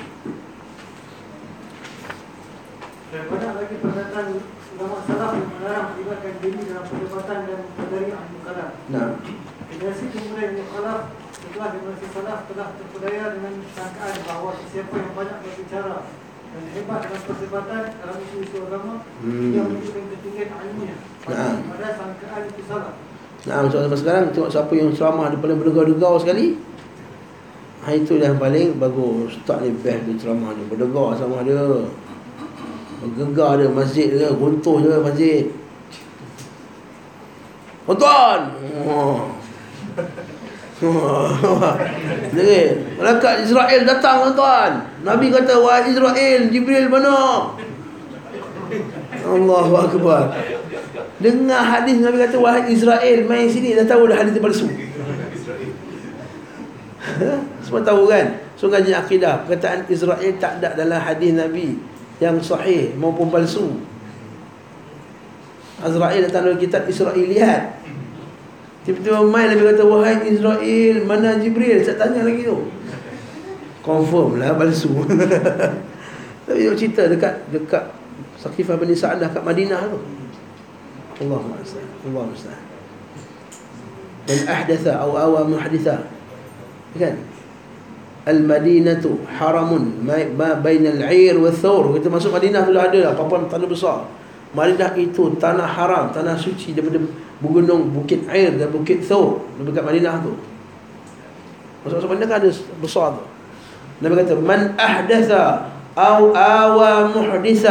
Dan banyak lagi perkataan ulama salaf yang melarang melibatkan diri dalam perdebatan dan mempelajari ilmu kalam. Nah, Generasi kemudian yang khalaf setelah generasi salaf telah terpedaya dengan sangkaan bahawa siapa yang banyak berbicara dan hebat dalam perdebatan dalam isu-isu agama, Hmm. dia menunjukkan ketinggian ilmunya. Nah. Pada sangkaan itu salah. nah macam sampai sekarang tengok siapa yang ceramah dia paling berdegar-degar sekali. Ha, itu yang paling bagus. Ustaz ni best dia ceramah ni, berdegar sama dia. Bergegar dia masjid dia, runtuh je masjid. Tuan. Oh. Jadi, malaikat Israel datang tuan. Nabi kata, wahai Israel, Jibril mana? Allahu akbar. Dengar hadis Nabi kata, wahai Israel, main sini, dah tahu dah hadis itu palsu. Semua tahu kan? So ngaji akidah, perkataan Israel tak ada dalam hadis Nabi yang sahih maupun palsu. Azrail datang dalam kitab Israiliyat. Tiba-tiba main Nabi kata, wahai Israel, mana Jibril? Saya tanya lagi tu. Confirm lah palsu. Tapi dia cerita dekat dekat Saqifah Bani Sa'dah kat Madinah tu. Allahu Akbar. Allahu Akbar. Man ahdatha aw awa muhditha. Kan? Al-Madinatu haramun ma bainal 'ir wa thawr. Kita masuk Madinah tu dah ada lah papan tanah besar. Madinah itu tanah haram, tanah suci daripada gunung Bukit Air dan Bukit Thawr dekat Madinah tu. Masuk-masuk Madinah kan ada besar tu. Nabi kata, man ahdatha aw awa muhditha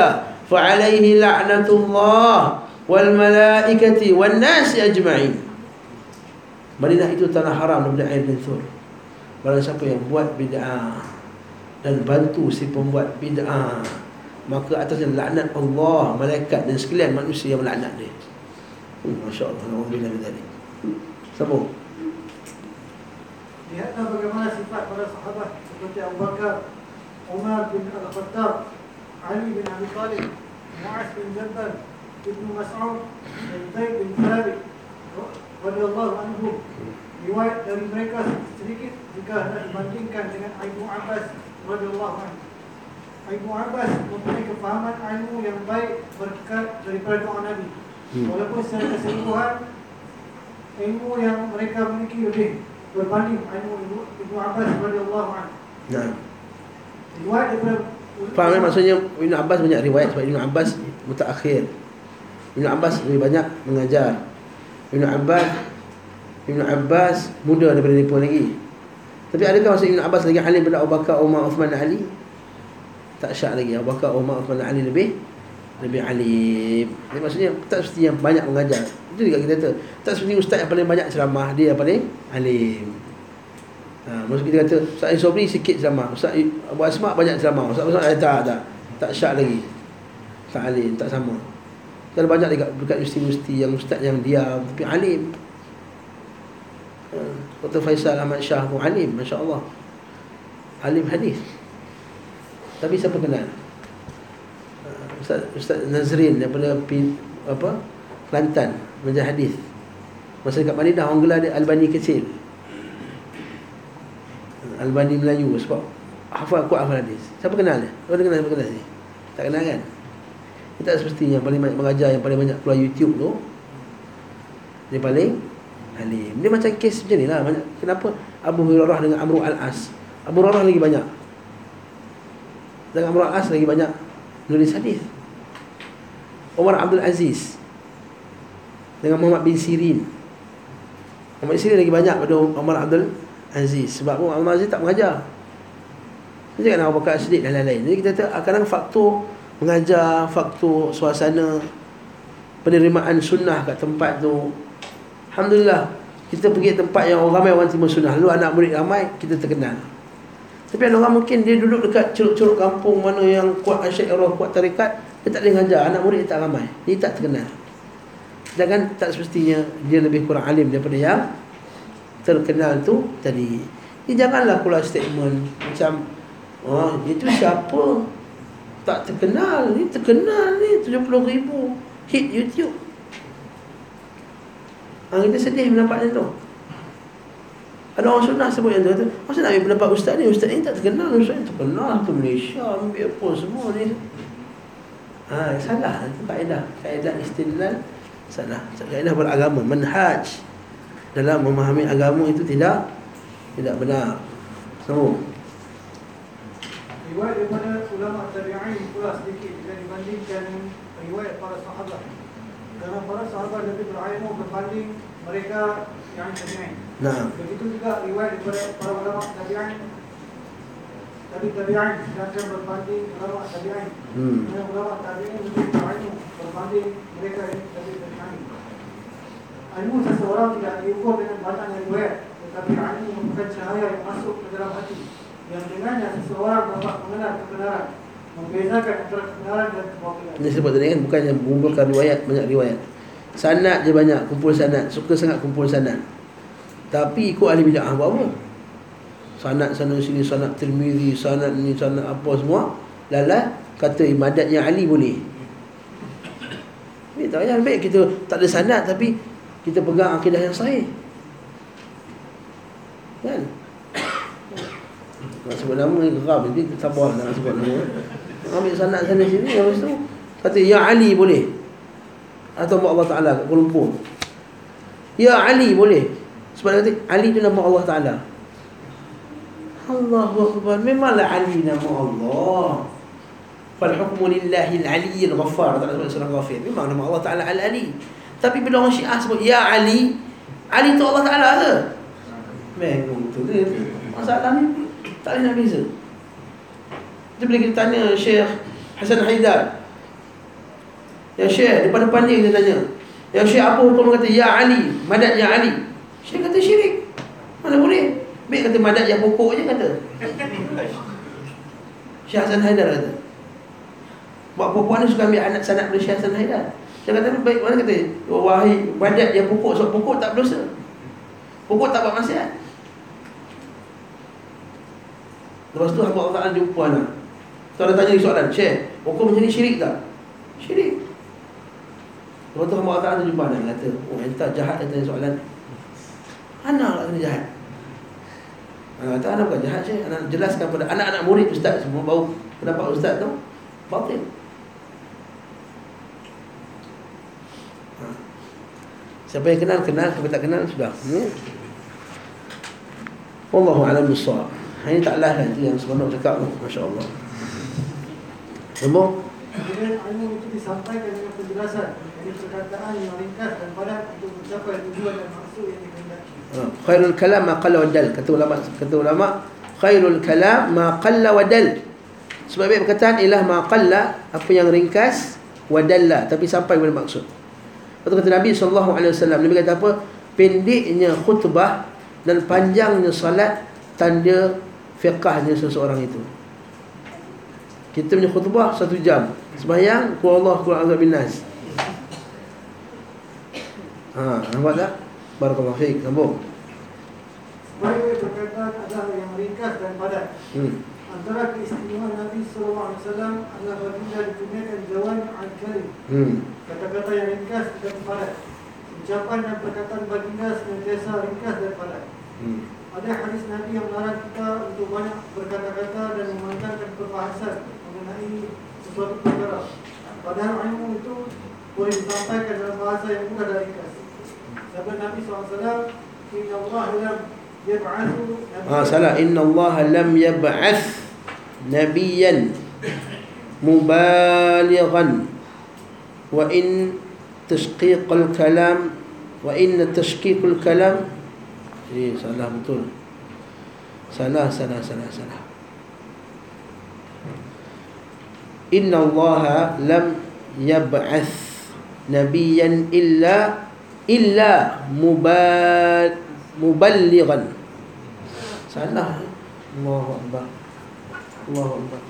fa'alaihi la'natullah wal malaikati wan nasi ajma'in. Madinah itu tanah haram daripada air lincur. Barang siapa yang buat bid'ah dan bantu si pembuat bid'ah, maka atasnya laknat Allah, malaikat dan sekalian manusia yang melaknat dia. Hmm, Masya Allah. Alhamdulillah min dzalik. Sambung. Lihatlah bagaimana sifat para sahabat seperti Abu Bakar, Umar bin Al-Khattab, Ali bin Abi Thalib, Mu'az bin Jabal, Ibnu Mas'ud, dan Zaid bin Thabit radhiyallahu anhum. Riwayat dari mereka sedikit jika hendak dibandingkan dengan Ibnu Abbas radhiyallahu anhu. Ibnu Abbas mempunyai kefahaman ilmu yang baik berkat daripada doa Nabi. Hmm. Walaupun secara keseluruhan ilmu yang mereka miliki lebih berbanding ilmu Ibnu Abbas radhiyallahu anhu. Nah. Riwayat daripada faham maksudnya Ibnu Abbas banyak riwayat sebab Ibnu Abbas mutaakhir. Ibnu Abbas lebih banyak mengajar. Ibnu Abbas Ibnu Abbas muda daripada dia pun lagi. Tapi adakah maksud Ibnu Abbas lagi alim daripada Abu Bakar, Umar, Uthman dan Ali? Tak syak lagi. Abu Bakar, Umar, Uthman dan Ali lebih lebih alim. Jadi maksudnya tak mesti yang banyak mengajar. Itu juga kita kata, tak mesti ustaz yang paling banyak ceramah, dia yang paling alim. Ha, maksud kita kata Ustaz Sobri sikit ceramah, Ustaz Abu Asma banyak ceramah, Ustaz Ustaz eh, tak tak tak syak lagi. Tak alim, tak sama. Kalau banyak dekat dekat universiti yang ustaz yang diam tapi alim. Doktor Faisal Ahmad Shah pun alim, masya-Allah. Alim hadis. Tapi siapa kenal? Ustaz Ustaz Nazrin daripada apa? Kelantan, mengajar hadis. Masa dekat Madinah orang gelar dia Albani kecil. Albani Melayu sebab hafal kuat hafal hadis. Siapa kenal dia? Orang kenal siapa kenal dia? Tak kenal kan? Kita semestinya yang paling banyak mengajar, yang paling banyak keluar YouTube tu, dia paling alim. Dia macam kes macam ni lah. Kenapa Abu Hurairah dengan Amru Al-As? Abu Hurairah lagi banyak, dengan Amru Al-As lagi banyak nulis hadis. Umar Abdul Aziz dengan Muhammad bin Sirin. Muhammad bin Sirin lagi banyak pada Umar Abdul Aziz. Sebab Umar Abdul Aziz tak mengajar. Dia cakap Abu Bakar Siddiq dan lain-lain. Jadi kita kata kadang faktor mengajar, faktor suasana, penerimaan sunnah kat tempat tu. Alhamdulillah, kita pergi tempat yang orang ramai orang terima sunnah, lalu anak murid ramai, kita terkenal. Tapi ada orang mungkin dia duduk dekat curug-curug kampung mana yang kuat Asy'ariyah, kuat tarekat, dia tak boleh mengajar, anak murid dia tak ramai, dia tak terkenal. Sedangkan tak semestinya dia lebih kurang alim daripada yang terkenal tu tadi. Ni janganlah keluar statement macam oh, itu siapa? Tak terkenal, ni terkenal ni tujuh puluh ribu hit YouTube. Ha, kita sedih mendapat yang tu. Ada orang sunnah sebut yang tu, kata, masa nak ambil pendapat ustaz ni, ustaz ni tak terkenal, ustaz ni terkenal tu Malaysia, ambil apa semua ni. Ha, salah itu kaedah, kaedah istilal salah. Kaedah beragama, manhaj dalam memahami agama itu tidak tidak benar. So, riwayat daripada ulama tabi'in pula sedikit jika dibandingkan dengan riwayat para sahabat. Kerana para sahabat lebih berilmu berbanding mereka yang tabi'in. Nah. Begitu juga riwayat daripada para ulama tabi'in. Tapi tabi'in sedangkan berbanding ulama tabi'in. Hmm. Kerana ulama tabi'in lebih berilmu berbanding mereka yang lebih tabi'in. Ilmu seseorang tidak diukur dengan banyaknya riwayat, tetapi ilmu merupakan cahaya yang masuk ke dalam hati, yang dengannya seseorang dapat mengenal kebenaran, membezakan antara kebenaran dan kebatilan. Ini sebab tadi kan bukan yang mengumpulkan riwayat, banyak riwayat. Sanad je banyak, kumpul sanad, suka sangat kumpul sanad. Tapi ikut ahli bid'ah buat apa? Sanad sana sini, sanad Tirmizi, sanad ni, sanad apa semua. Lala kata ibadatnya Ali boleh. Ni tak payah baik kita tak ada sanad tapi kita pegang akidah yang sahih. Kan? Nak sebut nama ni geram, nanti sabar nak sebut nama. Ambil sanad sana sini, lepas tu kata ya Ali boleh. Atau nama Allah Ta'ala kat Kuala Lumpur, ya Ali boleh. Sebab dia kata Ali tu nama Allah Ta'ala. Allahu Akbar. Memanglah Ali nama Allah. Fal hukmu lillahi al-aliyyil ghaffar. Tak sebut surah Ghafir. Memang nama Allah Ta'ala Al-Ali. Tapi bila orang Syiah sebut ya Ali, Ali tu Allah Ta'ala ke? Memang tu dia. Masalah ni tak boleh nak beza. Jadi bila kita tanya Syekh Hasan Haidar, Ya Syekh, depan-depan dia kita tanya, ya Syekh, apa hukum kata ya Ali, madad ya Ali? Syekh kata syirik. Mana boleh? Baik kata madad ya pokok je kata. Syekh Hasan Haidar kata, buat perempuan ni suka ambil anak sanad dari Syekh Hasan Haidar. Syekh kata baik, mana kata, wahai madad ya pokok, sebab pokok tak berdosa, pokok tak buat maksiat. Lepas tu hamba Allah Ta'ala jumpa anak. Tuan tanya lagi soalan, Syekh, hukum macam ni syirik tak? Syirik. Lepas tu hamba Allah Ta'ala jumpa anak, kata, oh entah jahat dia tanya soalan. Anak lah kena jahat. Anak kata, anak bukan jahat Syekh. Anak jelaskan pada anak-anak murid ustaz semua baru pendapat ustaz tu batil. Ha. Siapa yang kenal, kenal. Siapa tak kenal, sudah. Hmm? Wallahu a'lam bissawab. Ini taklah kan itu yang seronok cakap tu. Masya Allah. Nombor? Kemudian ilmu itu disampaikan dengan penjelasan dari perkataan yang ringkas dan padat untuk mencapai tujuan dan maksud yang dikehendaki. Khairul kalam ma qalla wa dal. Kata ulama, kata ulama, khairul kalam ma qalla wa dal. Sebab baik perkataan ialah ma qalla, apa yang ringkas, wa dalla, tapi sampai kepada maksud. Lepas tu kata Nabi sallallahu alaihi wasallam, Nabi kata apa? Pendeknya khutbah dan panjangnya salat tanda fiqahnya seseorang itu. Kita punya khutbah satu jam, sembahyang qul Allah qul a'udzu binnas. Ha, nampak tak? Barakallahu fiik. Sambung. Sebagai perkataan adalah yang ringkas dan padat. Hmm. Antara keistimewaan Nabi sallallahu alaihi wasallam adalah baginda dikurniakan jawami al-kalim. Hmm. Kata-kata yang ringkas dan padat. Ucapan dan perkataan baginda senantiasa ringkas dan padat. Hmm. Ada hadis Nabi yang melarang kita untuk banyak berkata-kata dan memanjangkan perbahasan mengenai sesuatu perkara. Padahal ilmu itu boleh disampaikan dalam bahasa yang mudah dan ringkas. Sabda Nabi sallallahu alaihi wasallam, Inna Allah lam yab'athu Ah, salah. Inna Allah lam yab'ath nabiyan mubalighan wa in tashqiqal kalam wa in tashqiqul kalam. Eh, salah betul. Salah, salah, salah, salah. Inna Allah lam yab'ath nabiyan illa illa mubal muballighan. Salah. Allahu akbar. Allahu akbar.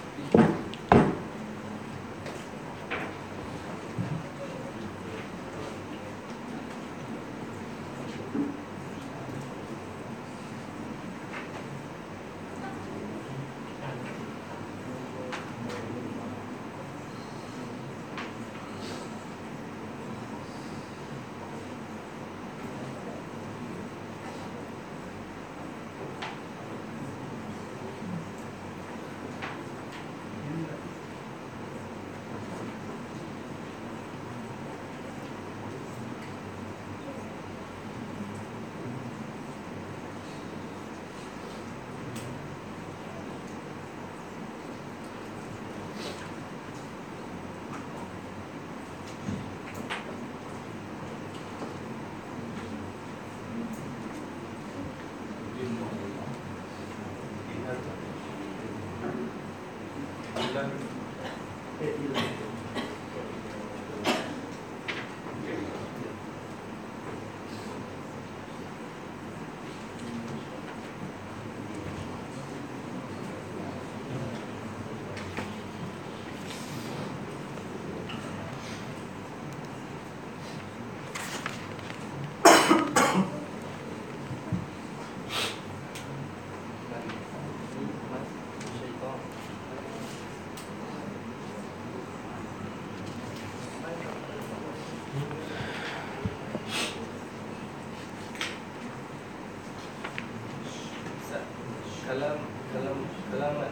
Kalam kalam kalamat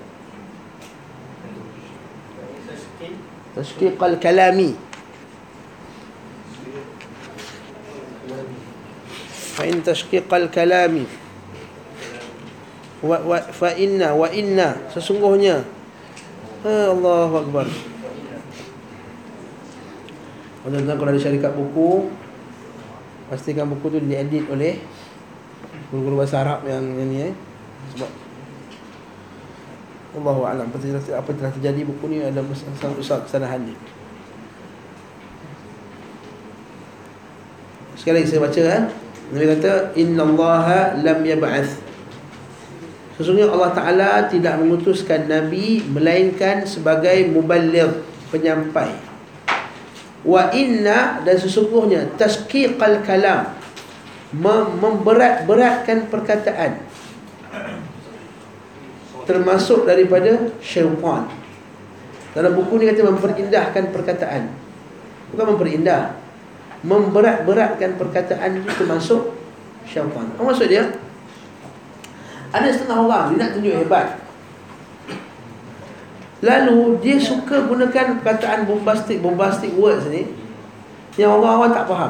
tashqiq Tashqiq al-kalami. Fa in tashqiq al-kalami wa, wa fa inna wa inna sesungguhnya. Ha, Allahu akbar. Tuan-tuan, kalau ada syarikat buku, pastikan buku tu diedit oleh guru-guru bahasa Arab yang yang ni eh. Sebab Allahu a'lam, apa telah, apa telah terjadi buku ni ada sangat besar kesalahan ni. Sekali lagi saya baca eh. Nabi kata innallaha lam yab'ath. Sesungguhnya Allah Ta'ala tidak mengutuskan Nabi melainkan sebagai muballigh, penyampai. Wa inna, dan sesungguhnya tashqiqal kalam, memberat-beratkan perkataan, termasuk daripada syaitan. Dalam buku ni kata memperindahkan perkataan. Bukan memperindah, memberat-beratkan perkataan itu termasuk syaitan. Apa maksud dia? Ada setengah orang dia nak tunjuk hebat, lalu dia suka gunakan perkataan bombastic bombastic words ni yang orang awam tak faham.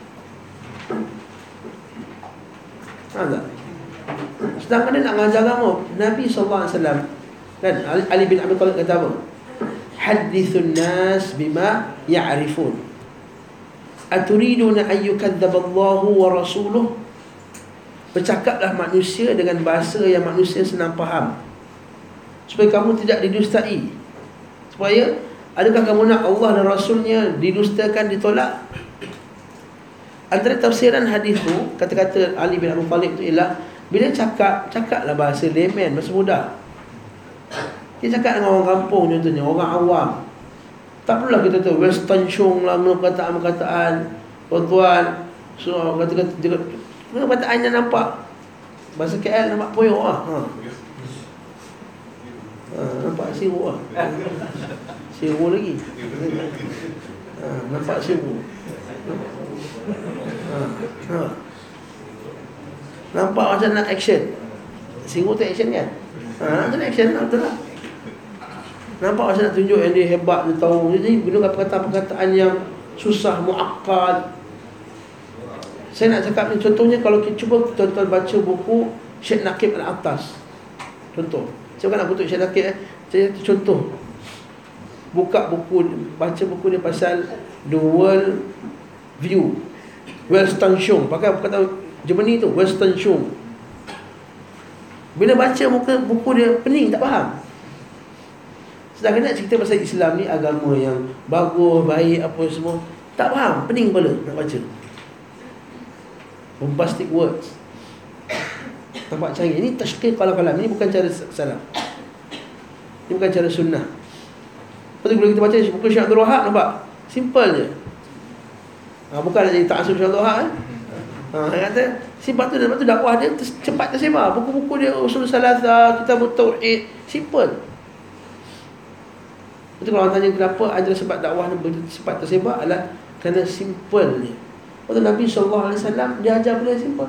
Faham tak? Sedangkan dia nak mengajar agama. Nabi sallallahu alaihi wasallam kan, Ali bin Abi Thalib kata apa? Hadithun nas bima ya'rifun. Aturiduna an yukadzdzaballahu wa rasuluh. Bercakaplah manusia dengan bahasa yang manusia senang faham, supaya kamu tidak didustai. Supaya, adakah kamu nak Allah dan Rasulnya didustakan, ditolak? Antara tafsiran hadis tu, kata-kata Ali bin Abi Thalib tu ialah, bila cakap, cakaplah bahasa layman, bahasa mudah. Dia cakap dengan orang kampung contohnya, orang awam. Tak perlulah kita tahu western shong lah, perkataan-perkataan. Tuan-tuan, so, kata-kata perkataannya nampak bahasa K L nampak poyok lah. Ha. Ha, nampak siru lah. Siru lagi. Ha, nampak siru. Ha. Ha. Nampak macam nak action. Siru tu action kan? Ha, nak action lah, betul lah. Nampak macam nak tunjuk yang dia hebat, dia tahu. Jadi gunakan perkataan-perkataan yang susah, muakkad. Saya nak cakap ni, contohnya kalau kita cuba tuan-tuan baca buku Syekh Naqib Al-Attas. Contoh. Saya bukan nak kutuk Syekh Naqib eh. Saya contoh. Buka buku, baca buku dia pasal The World View, Weltanschauung. Pakai perkataan Germany tu, Weltanschauung. Bila baca muka buku dia, pening, tak faham. Sedangkan nak cerita pasal Islam ni, agama yang bagus, baik, apa semua, tak faham, pening kepala nak baca. Bombastic words, nampak canggih. Ini tashqiq kalam-kalam. Ini bukan cara salah. Ini bukan cara sunnah. Lepas tu bila kita baca buku Syekh Abdul Wahab, nampak simple je. Ha, bukan nak jadi ta'assub Syekh Abdul Wahab eh? Ha, dia kata simple tu. Lepas tu dakwah dia cepat tersebar. Buku-buku dia Usul Salasah, Kitabut Tauhid, simple. Lepas tu kalau orang tanya kenapa ada sebab dakwah ni cepat tersebar, adalah kerana simple ni. Lepas tu Nabi sallallahu alaihi wasallam dia ajar benda simple.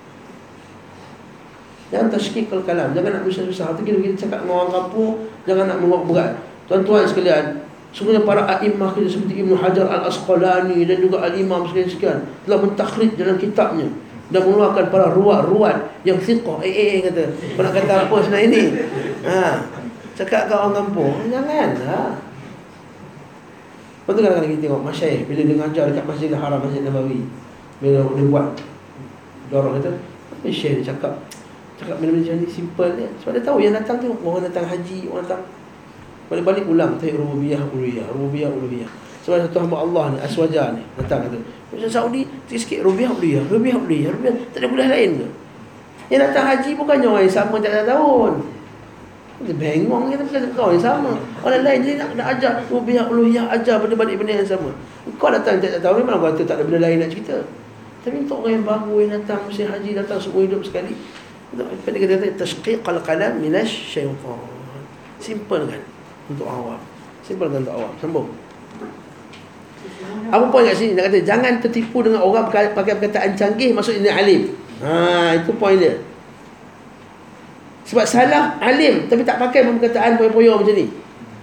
Jangan tashqiqul kalam, jangan nak susah-susah. Hati kita cakap dengan orang kampung, jangan nak membuat berat. Tuan-tuan sekalian, sebenarnya para a'immah kita seperti Ibnu Hajar Al-Asqalani dan juga Al-Imam sekalian-sekalian telah mentakhrij dalam kitabnya dan mengeluarkan para ruwat-ruwat yang thiqah. Eh, eh, eh kata, kau nak kata apa sebenarnya ini? Ha, cakap kat orang kampung, janganlah. Lepas tu kadang-kadang kita tengok masyaikh bila dia mengajar dekat Masjidil Haram, Masjid Nabawi, bila dia buat dorong kata, apa syekh dia cakap cakap benda-benda macam ni simple ni. Sebab dia tahu yang datang tu orang datang haji, orang datang balik-balik ulang tauhid rububiyah uluhiyah, rububiyah uluhiyah. Sebab satu hamba Allah ni, Aswaja ni datang kata, macam Saudi sikit-sikit rububiyah uluhiyah, rububiyah uluhiyah, rububiyah, tak ada kuliah lain ke? Yang datang haji bukannya orang yang sama tak ada tahun. Dia bengong kita bukan kau yang sama. Orang lain jadi nak, nak ajar rububiyah uluhiyah, ajar benda-benda benda yang sama. Kau datang tak ada tahun ni mana kau kata tak ada benda lain nak cerita. Tapi untuk orang yang baru yang datang musim haji, datang seumur hidup sekali, dia kata tashqiqal kalam minash syaitan. Simple kan untuk awam. Simple kan untuk awam. Sambung. Apa poin kat sini? Nak kata jangan tertipu dengan orang pakai perkataan canggih maksudnya alim. Ha, itu poin dia. Sebab salah alim tapi tak pakai perkataan poyo-poyo macam ni.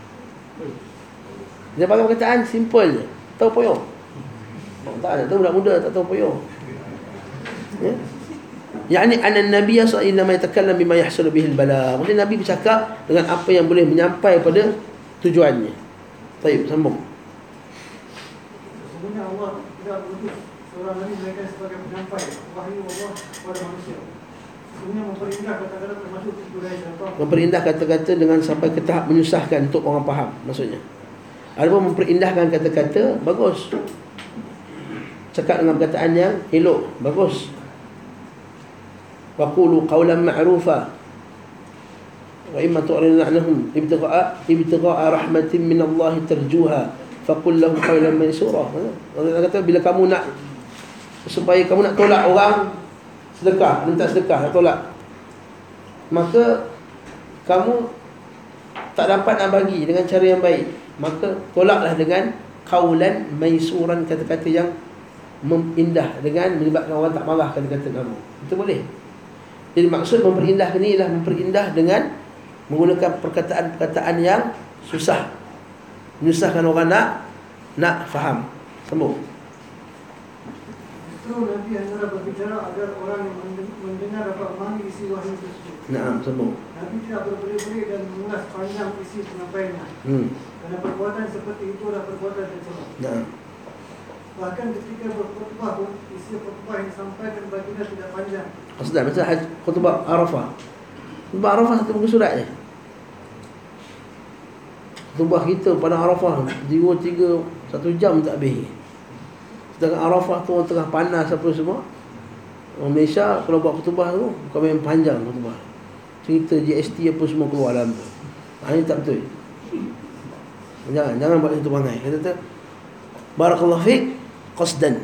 Dia pakai perkataan simple je. Tahu poyo? Oh, tak ada, tahu budak muda tak tahu poyo. Ya. Yani anna nabiyya sallallahu alaihi wasallam yatakallam bima yahsul bihi al-bala. Maksudnya Nabi bercakap dengan apa yang boleh menyampai pada tujuannya. Baik, sambung. Sebenarnya Allah tidak mengutus seorang nabi mereka sebagai penyampai wahyu Allah kepada manusia. Sebenarnya memperindah kata-kata termasuk tipu daya syaitan. Memperindah kata-kata dengan sampai ke tahap menyusahkan untuk orang faham maksudnya. Adapun memperindahkan kata-kata bagus. cakap dengan perkataan yang elok, bagus. Wa qulu qawlan ma'rufa wa imma tu'riduna 'anhum ibtigha'a ibtigha'a rahmatin min Allah tarjuha faqul lahum qawlan maysura. Allah kata bila kamu nak supaya kamu nak tolak orang sedekah, minta sedekah, nak tolak, maka kamu tak dapat nak bagi dengan cara yang baik, maka tolaklah dengan qaulan maisuran, kata-kata yang indah dengan menyebabkan orang tak marah kata-kata kamu. Itu boleh. Jadi maksud memperindah ni ialah memperindah dengan menggunakan perkataan-perkataan yang susah, menyusahkan orang nak nak faham. Sambung. Itu Nabi hanya berbicara agar orang yang mendengar dapat memahami isi wahyu tersebut. Naam, sambung. Nabi tidak berberi-beri dan mengulas panjang isi penyampaiannya. Hmm. Kerana perbuatan seperti itu adalah perbuatan tercela. Naam. Bahkan ketika berkhutbah pun isi khutbah yang disampaikan baginda tidak panjang. Maksudnya macam haji khutbah Arafah. Khutbah Arafah satu muka surat je. Khutbah kita pada Arafah dua tiga satu jam tak habis. Sedangkan Arafah tu orang tengah panas apa semua. Orang Malaysia kalau buat khutbah tu bukan main panjang khutbah. Cerita G S T apa semua keluar dalam tu. Ha, ini tak betul. Jangan jangan buat itu pandai. Kata tu barakallahu fik qasdan.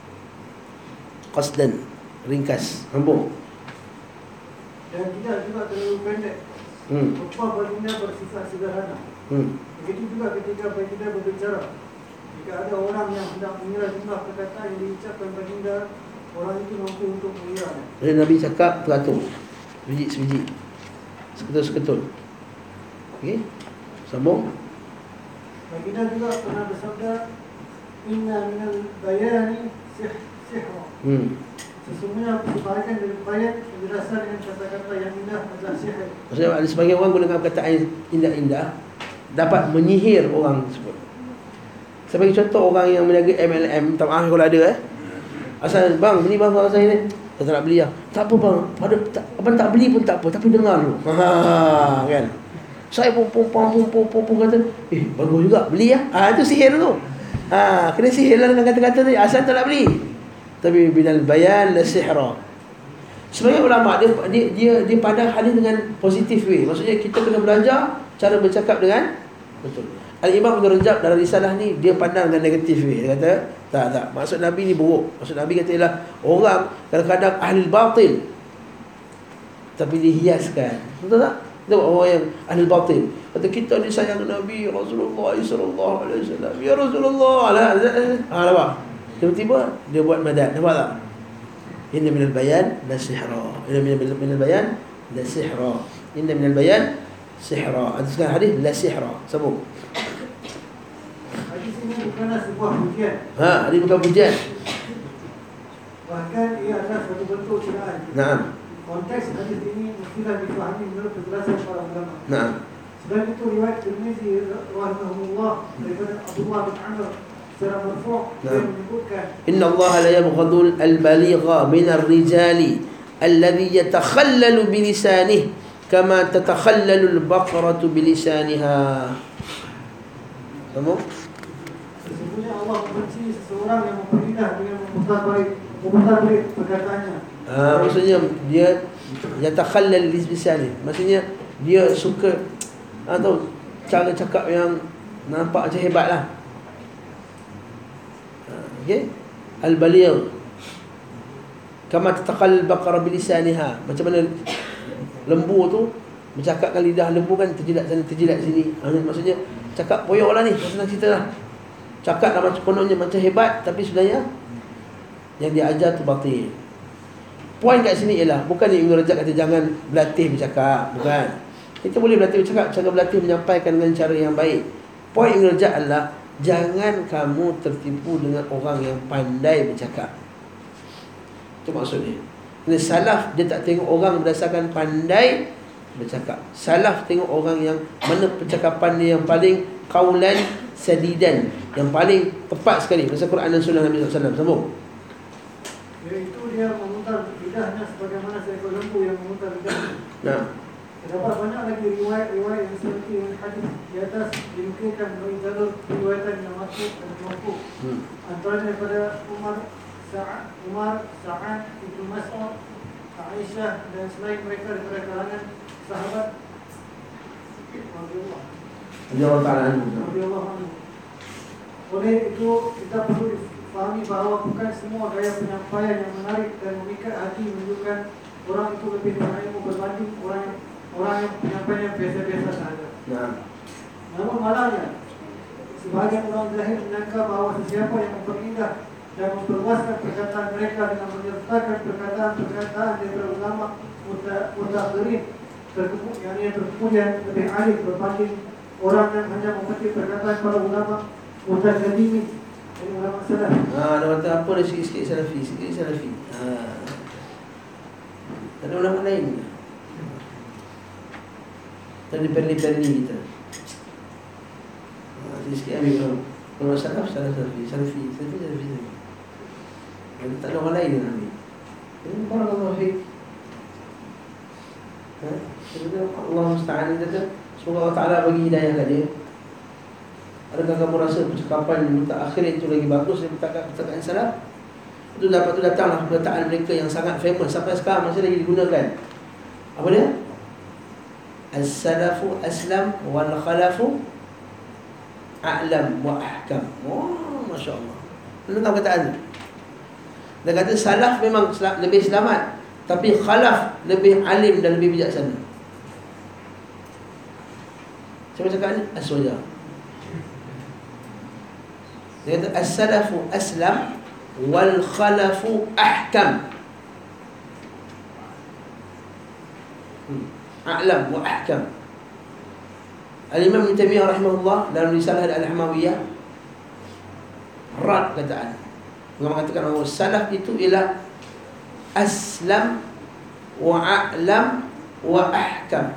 Qasdan, ringkas, sambung. Dan tidak juga terlalu pendek. Hmm. Khutbah baginda bersifat sederhana. Hmm. Begitu juga ketika baginda berbicara. Jika ada orang yang hendak mengira jumlah perkataan yang diucapkan baginda, orang itu mampu untuk mengiranya. Jadi Nabi cakap teratur, sebiji-sebiji, seketul-seketul. Okey, sambung. Baginda juga pernah bersabda, Inna minal bayani sih sihra. Hmm. Sesungguhnya sebahagian dari bayan yang dirasa dengan kata-kata yang indah adalah sihir. Maksudnya ada sebagian orang gunakan perkataan yang indah-indah dapat menyihir orang tersebut. Sebagai contoh orang yang meniaga M L M, tak maaf kalau ada eh. Asal bang beli bang barang saya ni. Saya tak nak beli lah. Tak apa bang, pada tak, abang tak beli pun tak apa, tapi dengar dulu. Ha kan. Saya pun pun pun pun pun, pun kata, "Eh, bagus juga, beli ya." Ah itu sihir tu. Ha, kena sihir lah dengan kata-kata tadi, asal tak nak beli. Tapi binal bayan la sihra. Sebagai ulama dia dia dia, dia pandang hadis dengan positif way. Maksudnya kita kena belajar cara bercakap dengan betul. Al-Imam Ibn Rajab dalam risalah ni dia pandang dengan negatif way. Dia kata, tak tak, maksud Nabi ni buruk. Maksud Nabi kata ialah orang kadang-kadang ahli batil tapi dihiaskan. Betul tak? Kita orang yang ahli batil. Kata kita ni sayang Nabi Rasulullah sallallahu alaihi wasallam. Ya Rasulullah. Ha, nampak? Tiba-tiba dia buat madad. Nampak tak? Inna minal bayan la sihra. Inna minal bayan la sihra. Inna minal bayan sihra. Ada sekali hadis la sihra. Sambung. Hadis ini bukanlah sebuah pujian. Ha, hadis bukan pujian. Bahkan ia adalah satu bentuk hinaan. Naam. Konteks hadis ini mestilah difahami menurut penjelasan para ulama. Naam. Selain itu riwayat Tirmizi rahimahullah daripada Abdullah bin Amr secara marfu' dia menyebutkan Inna Allah la yabghadul al-baligha min ar-rijali alladhi yatakhallalu bi lisanihi kama tatakhallalu al-baqaratu bi lisaniha. Kamu? sesungguhnya Allah membenci seseorang yang memperindah dengan memutar-balik memutar-balik perkataannya. Ah, maksudnya dia yatakhallal bi lisanihi. Maksudnya dia suka atau cara cakap yang nampak macam hebatlah. Okey, al-baligh kama tataqal baqara bilisaniha, macam mana lembu tu bercakapkan lidah lembu kan terjilat sana terjilat sini. Ha, maksudnya cakap poyoklah ni, senang ceritalah. Cakap nama kononnya macam hebat tapi sebenarnya yang dia ajar tu batil. Poin kat sini ialah bukan Ibn Rajab kata jangan berlatih bercakap, bukan. Kita boleh berlatih bercakap, cara berlatih menyampaikan dengan cara yang baik. Poin Ibn Rajab adalah jangan kamu tertipu dengan orang yang pandai bercakap. Itu maksudnya. Kerana salaf dia tak tengok orang berdasarkan pandai bercakap. Salaf tengok orang yang mana percakapan dia yang paling qaulan sadidan, yang paling tepat sekali berdasarkan Quran dan Sunnah Nabi sallallahu alaihi wasallam. Sambung. Iaitu dia memutar lidahnya sebagaimana seekor lembu yang memutar lidahnya. Nah. Terdapat banyak lagi riwayat-riwayat yang seperti yang hadis di atas dinukilkan melalui jalur riwayatan yang masuk dan mampu. Hmm. Antaranya daripada Umar Sa'ad, Umar, Sa'ad, Ibnu Mas'ud, Aisyah dan selain mereka daripada kalangan sahabat radhiyallahu Allah Ta'ala anhu. radhiyallahu anhu. Oleh itu kita perlu fahami bahawa bukan semua gaya penyampaian yang menarik dan memikat hati menunjukkan orang itu lebih berilmu berbanding orang orang yang penyampaiannya biasa-biasa sahaja. Nah, Namun malangnya, sebahagian orang jahil menyangka bahawa sesiapa yang memperindah dan memperluaskan perkataan mereka dengan menyertakan perkataan-perkataan daripada ulama mutakhirin terkemudian yang terkemudian lebih alim berbanding orang yang hanya memetik perkataan para ulama mutakhirin dan ulama salaf. ha, dia kata apa dia sikit-sikit salafi, sikit salafi. Ha. Ada ulama lain. Tadi perli-perli kita. Ha, sikit ambil kalau kalau salaf, salaf salafi, salafi, salafi, salafi. Kalau tak ada orang lain yang ambil. Ini barakallahu fiik. Ha? Allah musta'an kata, semoga Allah Ta'ala bagi hidayah kat dia. Adakah kamu rasa percakapan mutakhir itu lagi bagus daripada percakapan salaf? Itu dapat tu datanglah perkataan mereka yang sangat famous sampai sekarang masih lagi digunakan. Apa dia? As-salafu aslam wal khalafu a'lam wa ahkam. Oh, masya-Allah. Lu tahu perkataan tu? Dia kata salaf memang lebih selamat, tapi khalaf lebih alim dan lebih bijaksana. Siapa cakap ni? As-Suja. Dia kata as-salafu aslam wal khalafu ahkam. hmm. A'lam wa ahkam. Al-Imam Ibn Taimiyah rahimahullah dalam risalah Al-Hamawiyah rad kataan. Dia mengatakan bahawa salaf itu ialah aslam wa a'lam wa ahkam.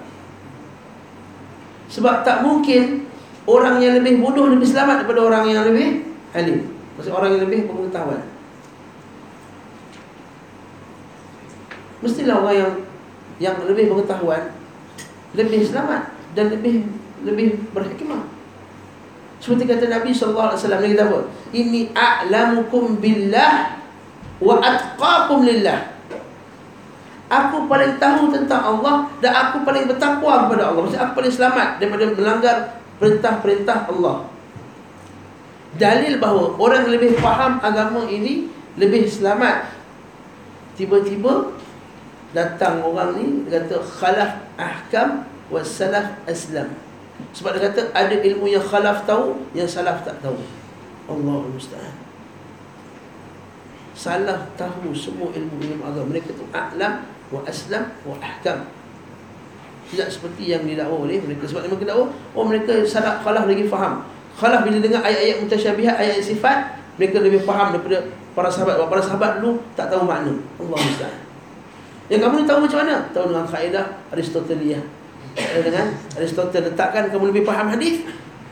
Sebab tak mungkin orang yang lebih bodoh lebih selamat daripada orang yang lebih alim. Maksud orang yang lebih berpengetahuan. Mestilah orang yang yang lebih pengetahuan lebih selamat dan lebih lebih berhikmah. Seperti kata Nabi sallallahu alaihi wasallam, dia kata apa? Inni a'lamukum billah wa atqakum lillah. Aku paling tahu tentang Allah dan aku paling bertakwa kepada Allah. Maksudnya aku paling selamat daripada melanggar perintah-perintah Allah. Dalil bahawa orang yang lebih faham agama ini lebih selamat. Tiba-tiba datang orang ni, dia kata khalaf ahkam wa salaf aslam. Sebab dia kata ada ilmu yang khalaf tahu, yang salaf tak tahu. Allahul musta'an. Salaf tahu semua ilmu-ilmu agama. Mereka tu a'lam wa aslam wa ahkam. Tidak seperti yang didakwa oleh mereka. Sebab mereka dakwa, oh mereka salaf, khalaf lagi faham. Khalaf bila dengar ayat-ayat mutasyabihat, ayat sifat, mereka lebih faham daripada para sahabat. Para sahabat dulu tak tahu makna. Allahul musta'an. Yang kamu ni tahu macam mana? Tahu dengan kaedah Aristotelia. Dengan Aristoteles letakkan kamu lebih faham hadis.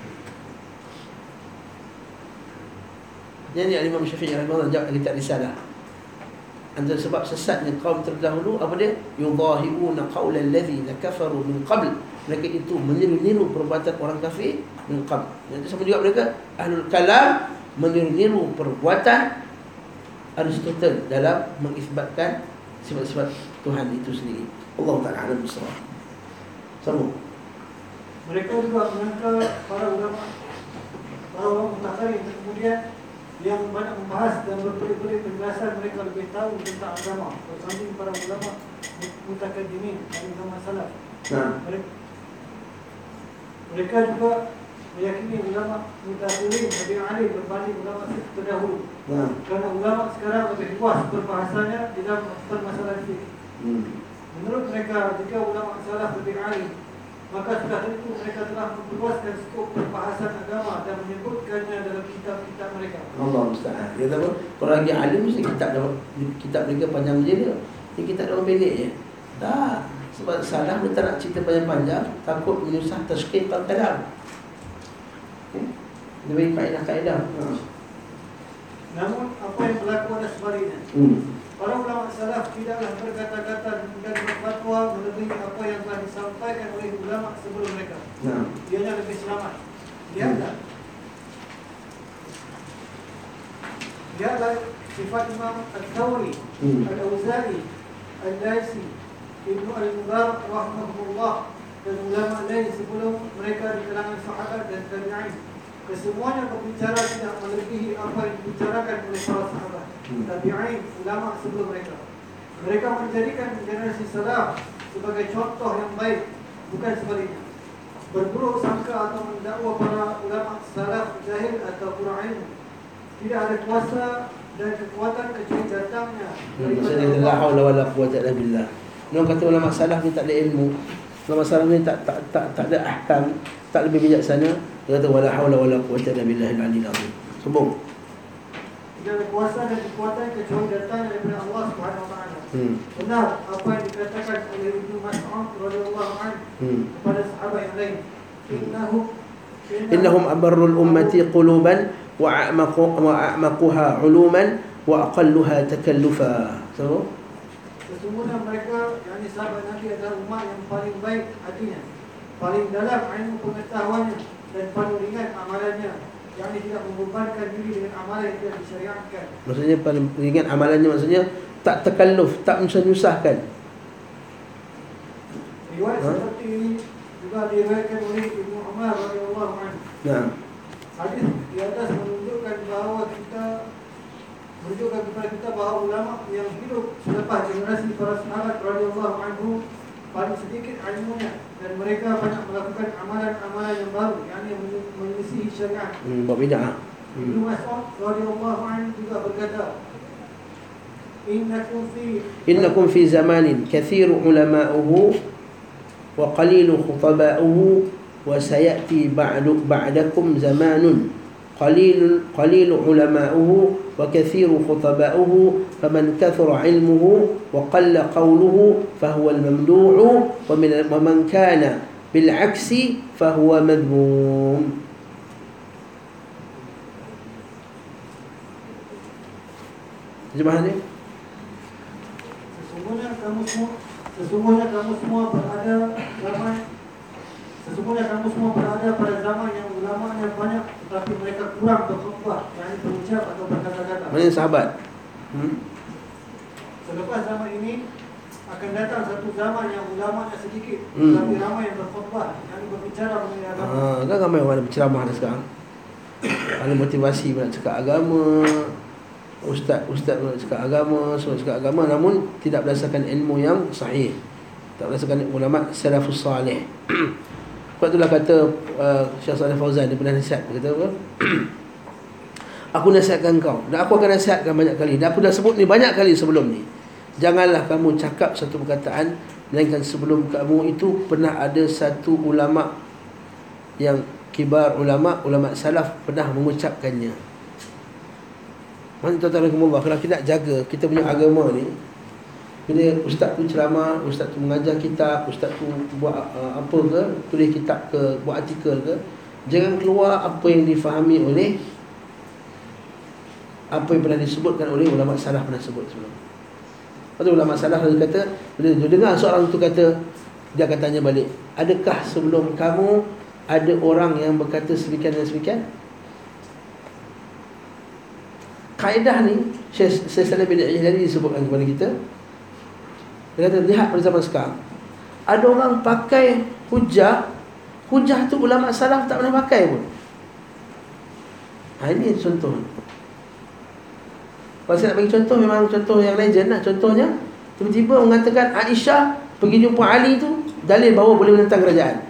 Yang Imam Syafi'i rahimahullah jawab kitab risalah. Antara sebab sesatnya kaum terdahulu apa dia? Yudahiruna qaula allazina kafaru min qabl. Mereka itu meniru-niru perbuatan orang kafir min qabl. Jadi sama juga mereka ahlul kalam meniru-niru perbuatan Aristoteles dalam mengisbatkan sifat-sifat Tuhan itu sendiri. Allah Ta'ala alam bisawab. Sambung. Mereka juga menyangka para ulama para ulama mutakhirin kemudian yang banyak membahas dan berpelit-pelit penjelasan mereka lebih tahu tentang agama berbanding para ulama mutakhirin dan ulama salaf. Nah. Mereka, mereka juga meyakini ulama mutakhirin lebih alim berbanding ulama terdahulu. Nah. Kerana ulama sekarang lebih luas berbahasanya di dalam permasalahan fikih. Hmm. Menurut mereka, jika ulama salaf lebih alim, maka sudah tentu mereka telah memperluaskan skop perbahasan agama dan menyebutkannya dalam kitab-kitab mereka. Allah musta'an. Dia kata apa? Kalau lagi alim mesti kitab dalam kitab mereka panjang je dia. Ini kitab dalam pendek je. Tak. Sebab salaf dia tak nak cerita panjang-panjang, takut menyusah tashkil al-kalam. Okay. Lebih kaedah-kaedah. Ha. Namun apa yang berlaku adalah sebaliknya. Hmm. Para ulama salaf tidaklah berkata-kata dan berfatwa melebihi apa yang telah disampaikan oleh ulama sebelum mereka. Nah. Dianya lebih selamat. Lihatlah. Lihatlah sifat Imam Al-Thawri, Hmm. Al-Awza'i, Al-Laisi, Ibnu Al-Mubarak rahimahullah dan ulama lain sebelum mereka di kalangan sahabat dan tabi'in. Kesemuanya berbicara tidak melebihi apa yang dibicarakan oleh para sahabat, Hmm. tabi'in, ulama sebelum mereka. Mereka menjadikan generasi salaf sebagai contoh yang baik, bukan sebaliknya. Berburuk sangka atau mendakwa para ulama salaf jahil atau kurang ilmu. Tidak ada kuasa dan kekuatan kecuali datangnya Maksudnya la haula wala quwwata illa billah. Orang kata ulama salaf ni tak ada ilmu. Ulama salaf ni tak tak tak tak ada ahkam, tak lebih bijaksana. Dia kata wala haula wala quwwata illa billahil aliyyil azim. Sombong. Tidak ada kuasa dan kekuatan kecuali datang daripada Allah Subhanahu wa taala. Hmm. Benar apa yang dikatakan oleh Ibnu Mas'ud radhiyallahu anhu Hmm. kepada sahabat yang lain. Innahum Innahum abarrul ummati quluban wa a'maqu wa a'maquha 'uluman wa aqalluha takallufa. So, sesungguhnya mereka, yakni sahabat Nabi, adalah umat yang paling baik hatinya, paling dalam ilmu pengetahuannya dan paling ringan amalannya, yakni tidak membebankan diri dengan amalan yang tidak disyariatkan. maksudnya paling ringan amalannya, maksudnya tak takalluf, tak menyusahkan. Riwayat Ha? seperti ini juga diriwayatkan oleh Ibnu Umar radhiyallahu anhu. Nah, Hadis di atas menunjukkan bahawa kita menunjukkan kepada kita bahawa ulama yang hidup selepas generasi para sahabat radhiyallahu anhu paling sedikit ilmunya dan mereka banyak melakukan amalan-amalan yang baru, yakni menyelisihi syariat. hmm, buat bid'ah. Ibnu Hmm. Mas'ud radhiyallahu anhu juga berkata, Innakum fi Innakum fi zamanin kathiru ulama'uhu wa qalilu khutaba'uhu wa sayati ba'du ba'dakum zamanun qalilun qalilu ulama'uhu wa kathiru khutaba'uhu faman kathura 'ilmuhu wa qalla qawluhu fahuwa al-mamdu'u wa min wa man kana bil 'aksi fahuwa madhmum. Terjemahan ni? Sesungguhnya kamu semua Sesungguhnya kamu semua berada zaman Sesungguhnya kamu semua berada pada zaman yang ulamanya banyak tetapi mereka kurang berkhutbah, yakni berucap atau berkata-kata. Mana sahabat? Hmm? Selepas zaman ini akan datang satu zaman yang ulamanya sedikit Hmm. tetapi ramai yang berkhutbah, yakni berbicara mengenai agama. Ah, kan ramai orang ada berceramah dah sekarang. Ada motivasi nak cakap agama. Ustaz ustaz nak cakap agama, semua cakap agama, namun tidak berdasarkan ilmu yang sahih. Tak berdasarkan ulama salafus salih. Sebab itulah kata uh, Syekh Saleh Fauzan, dia pernah nasihat, dia kata apa? Aku nasihatkan kau, dan aku akan nasihatkan banyak kali, dan aku dah sebut ni banyak kali sebelum ni. Janganlah kamu cakap satu perkataan melainkan sebelum kamu itu pernah ada satu ulama yang kibar ulama, ulama salaf pernah mengucapkannya. Mana tuan-tuan rahimahullah, kalau kita nak jaga kita punya agama ni, bila ustaz tu ceramah, ustaz tu mengajar kitab, ustaz tu buat uh, apa ke, tulis kitab ke, buat artikel ke, jangan keluar apa yang difahami oleh apa yang pernah disebutkan oleh ulama salaf pernah sebut sebelum. Lepas tu ulama salaf dia kata, bila dia dengar seorang tu kata, dia akan tanya balik, adakah sebelum kamu ada orang yang berkata sedemikian dan sedemikian? Kaedah ni Syekh Salim bin Ijlani disebutkan kepada kita. Dia kata, lihat pada zaman sekarang, ada orang pakai hujah, hujah tu ulama salaf tak pernah pakai pun. Ha, ini contoh. Kalau saya nak bagi contoh, memang contoh yang legend lah. Contohnya, tiba-tiba mengatakan Aisyah pergi jumpa Ali tu dalil bahawa boleh menentang kerajaan,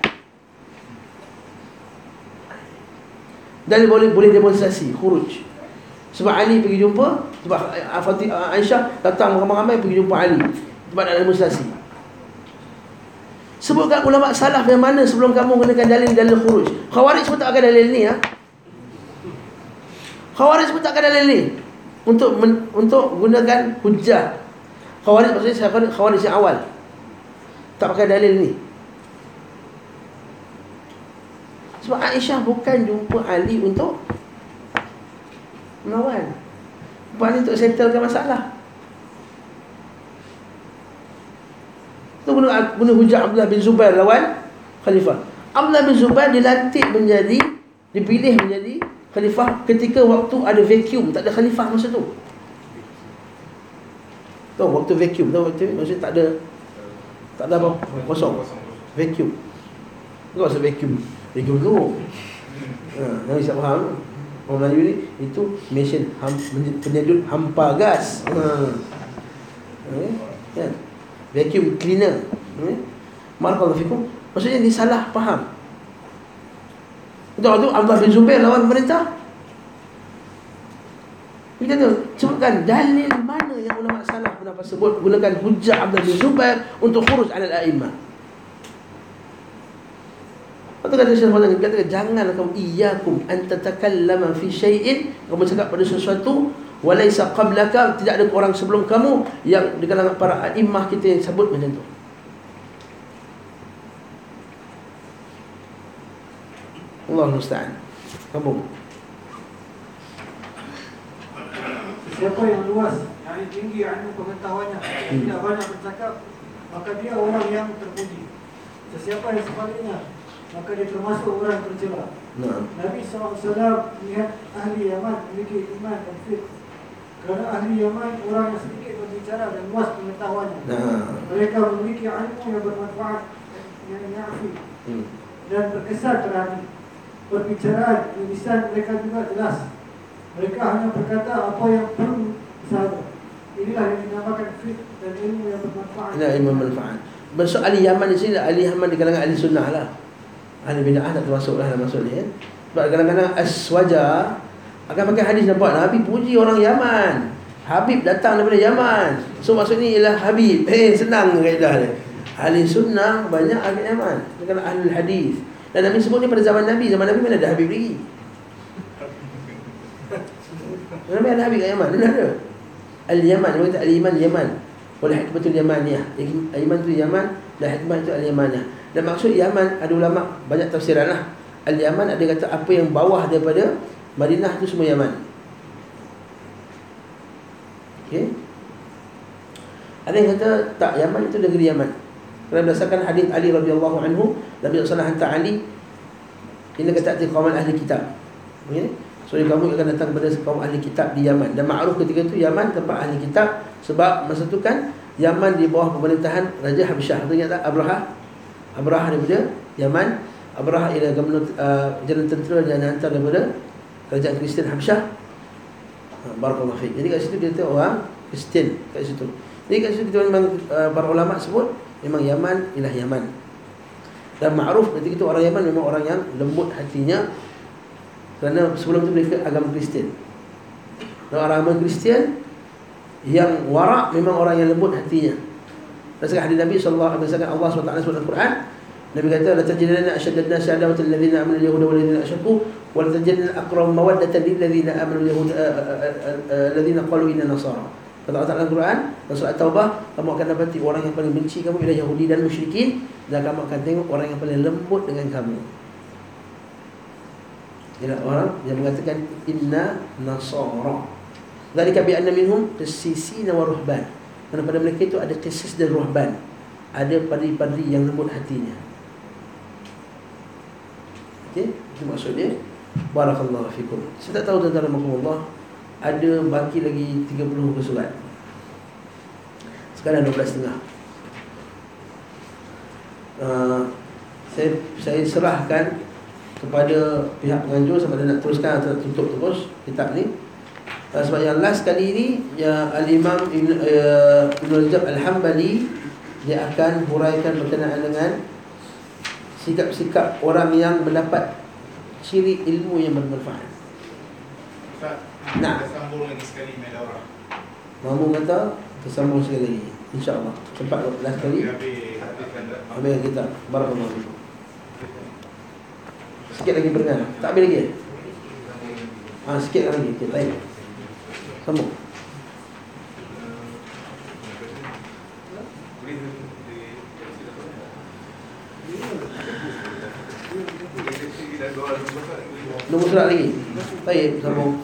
dalil boleh boleh demonstrasi, khuruj. Sebab Ali pergi jumpa, sebab Aisyah datang ramai-ramai pergi jumpa Ali sebab nak demonstrasi. Sebutkan ulama salaf yang mana sebelum kamu gunakan dalil-dalil khuruj. Khawarij pun tak akan dalil ni, ha? Khawarij pun tak akan dalil ni untuk men, untuk gunakan hujah. Khawarij maksudnya khawarij, khawarij yang awal tak pakai dalil ni. Sebab Aisyah bukan jumpa Ali untuk melawan, bukan untuk settlekan masalah. Tu guna, guna hujah Abdullah bin Zubair lawan khalifah. Abdullah bin Zubair dilantik menjadi, dipilih menjadi khalifah ketika waktu ada vacuum, tak ada khalifah masa tu. Tahu waktu vacuum, tahu waktu maksudnya tak ada tak ada apa kosong. Vacuum. Enggak usah vacuum. Vacuum tu. Ha, nak bisa faham. Orang Melayu ni itu mesin ham, penyedut hampa gas. Ha. Okay. Ya. Vacuum cleaner. Okay. Barakallahu fikum. Maksudnya dia salah faham. Betul tu Abdullah bin Zubair lawan pemerintah. Kita tu sebutkan dalil mana yang ulama salaf pernah sebut gunakan hujjah Abdullah bin Zubair untuk khuruj ala al-a'immah. Atau kata Syekh Fazal kata jangan kamu iyyakum an tatakallama fi syai'in, kamu cakap pada sesuatu walaysa qablaka, tidak ada orang sebelum kamu yang di kalangan para a'immah kita yang sebut macam tu. Allah musta'an. Kamu Siapa yang luas, yang tinggi ilmu pengetahuannya, yang tidak banyak bercakap, maka dia orang yang terpuji. Sesiapa yang sebaliknya, maka dia termasuk orang tercela. Nah. Nabi sallallahu alaihi wasallam melihat ahli Yaman memiliki iman dan fiqh. Kerana ahli Yaman orang yang sedikit berbicara dan luas pengetahuannya. Nah. Mereka memiliki ilmu yang bermanfaat, yang nyafi, Hmm. dan berkesan terhati. Perbicaraan di lisan mereka juga jelas. Mereka hanya berkata apa yang perlu sahaja. Inilah yang dinamakan fiqh dan ilmu yang bermanfaat. Ini ilmu manfaat. Maksud ahli Yaman di sini, ahli Yaman di kalangan ahli sunnah lah. Ahli bid'ah tak termasuk lah maksudnya. Sebab kadang-kadang aswaja akan pakai hadis, nampak Nabi puji orang Yaman, Habib datang daripada Yaman. So maksudnya ialah Habib. Eh senang kaedah dia. Ahli sunnah banyak ahli Yaman, bukan ahli hadis. Dan Nabi sebut ni pada zaman Nabi. Zaman Nabi mana ada Habib lagi? Nabi ada Habib kat Yaman? Mana ada? Al-Yaman, dia kata Al-Iman Yaman. Oleh hikmatul Yamaniyah. Al-Iman tu Yaman dan hikmah itu Al-Yamaniyah. Dan maksud Yaman, ada ulama banyak tafsiran lah. Al-Yaman ada kata apa yang bawah daripada Madinah tu semua Yaman. Okey. Ada yang kata tak, Yaman itu negeri Yaman. Kerana berdasarkan hadis Ali radhiyallahu anhu, Nabi sallallahu alaihi wasallam hantar Ali, ini kata qauman ahli kitab. Okey. So kamu akan datang kepada kaum ahli kitab di Yaman. Dan makruf ketika itu Yaman tempat ahli kitab, sebab masa tu kan Yaman di bawah pemerintahan Raja Habsyah. Tu ingat tak Abraha? Abraha daripada Yaman. Abraha ialah gubernur uh, jalan tentera yang hantar daripada kerajaan Kristian Habsyah. Ha, barakallahu fiik. Jadi kat situ dia kata orang Kristian kat situ. Jadi kat situ kita memang uh, para ulama sebut memang Yaman ialah Yaman. Dan makruf ketika itu orang Yaman memang orang yang lembut hatinya. Kerana sebelum tu mereka agama Kristian. Dan orang agama Kristian yang warak memang orang yang lembut hatinya. Berdasarkan hadis Nabi sallallahu alaihi wasallam, Allah subhanahu wa taala sebut Al-Quran, Nabi kata la tajidanna ashaddad an-nasi adawatan lil ladzina amanu al-yahuda wal ladzina asyraku wa la tajidanna aqrab mawaddatan lil ladzina amanu al-yahuda alladzina qalu inna nasara. Kata Allah Ta'ala Al-Quran dalam surah At-Taubah, kamu akan dapati orang yang paling benci kamu ialah Yahudi dan musyrikin, dan kamu akan tengok orang yang paling lembut dengan kamu ialah orang yang mengatakan inna nasara. Dzalika bi anna minhum qissisina wa ruhban. Kerana pada mereka itu ada qissis dan ruhban. Ada padri-padri yang lembut hatinya. Okey, itu maksudnya. Barakallahu fikum. Saya tak tahu tuan-tuan dan Allah, ada baki lagi tiga puluh muka surat. Sekarang dua belas setengah. Uh, saya saya serahkan kepada pihak penganjur sama ada nak teruskan atau nak tutup terus kitab ni. Uh, sebab yang last kali ni ya, Al-Imam Ibn, uh, Ibn Rajab Al-Hambali, dia akan huraikan berkenaan dengan sikap-sikap orang yang mendapat ciri ilmu yang bermanfaat. Ustaz, nah, kita sambung lagi sekali Medaurah. Mamu kata tersambung sekali lagi, insya-Allah. Sempat last kali Habis habiskan dah. habis kita. Barakallahu fikum. Sikit lagi berkenaan. Tak habis lagi. Ah, sikit lagi. Okey, baik. Sambung. Nombor surat lagi. Baik, sambung.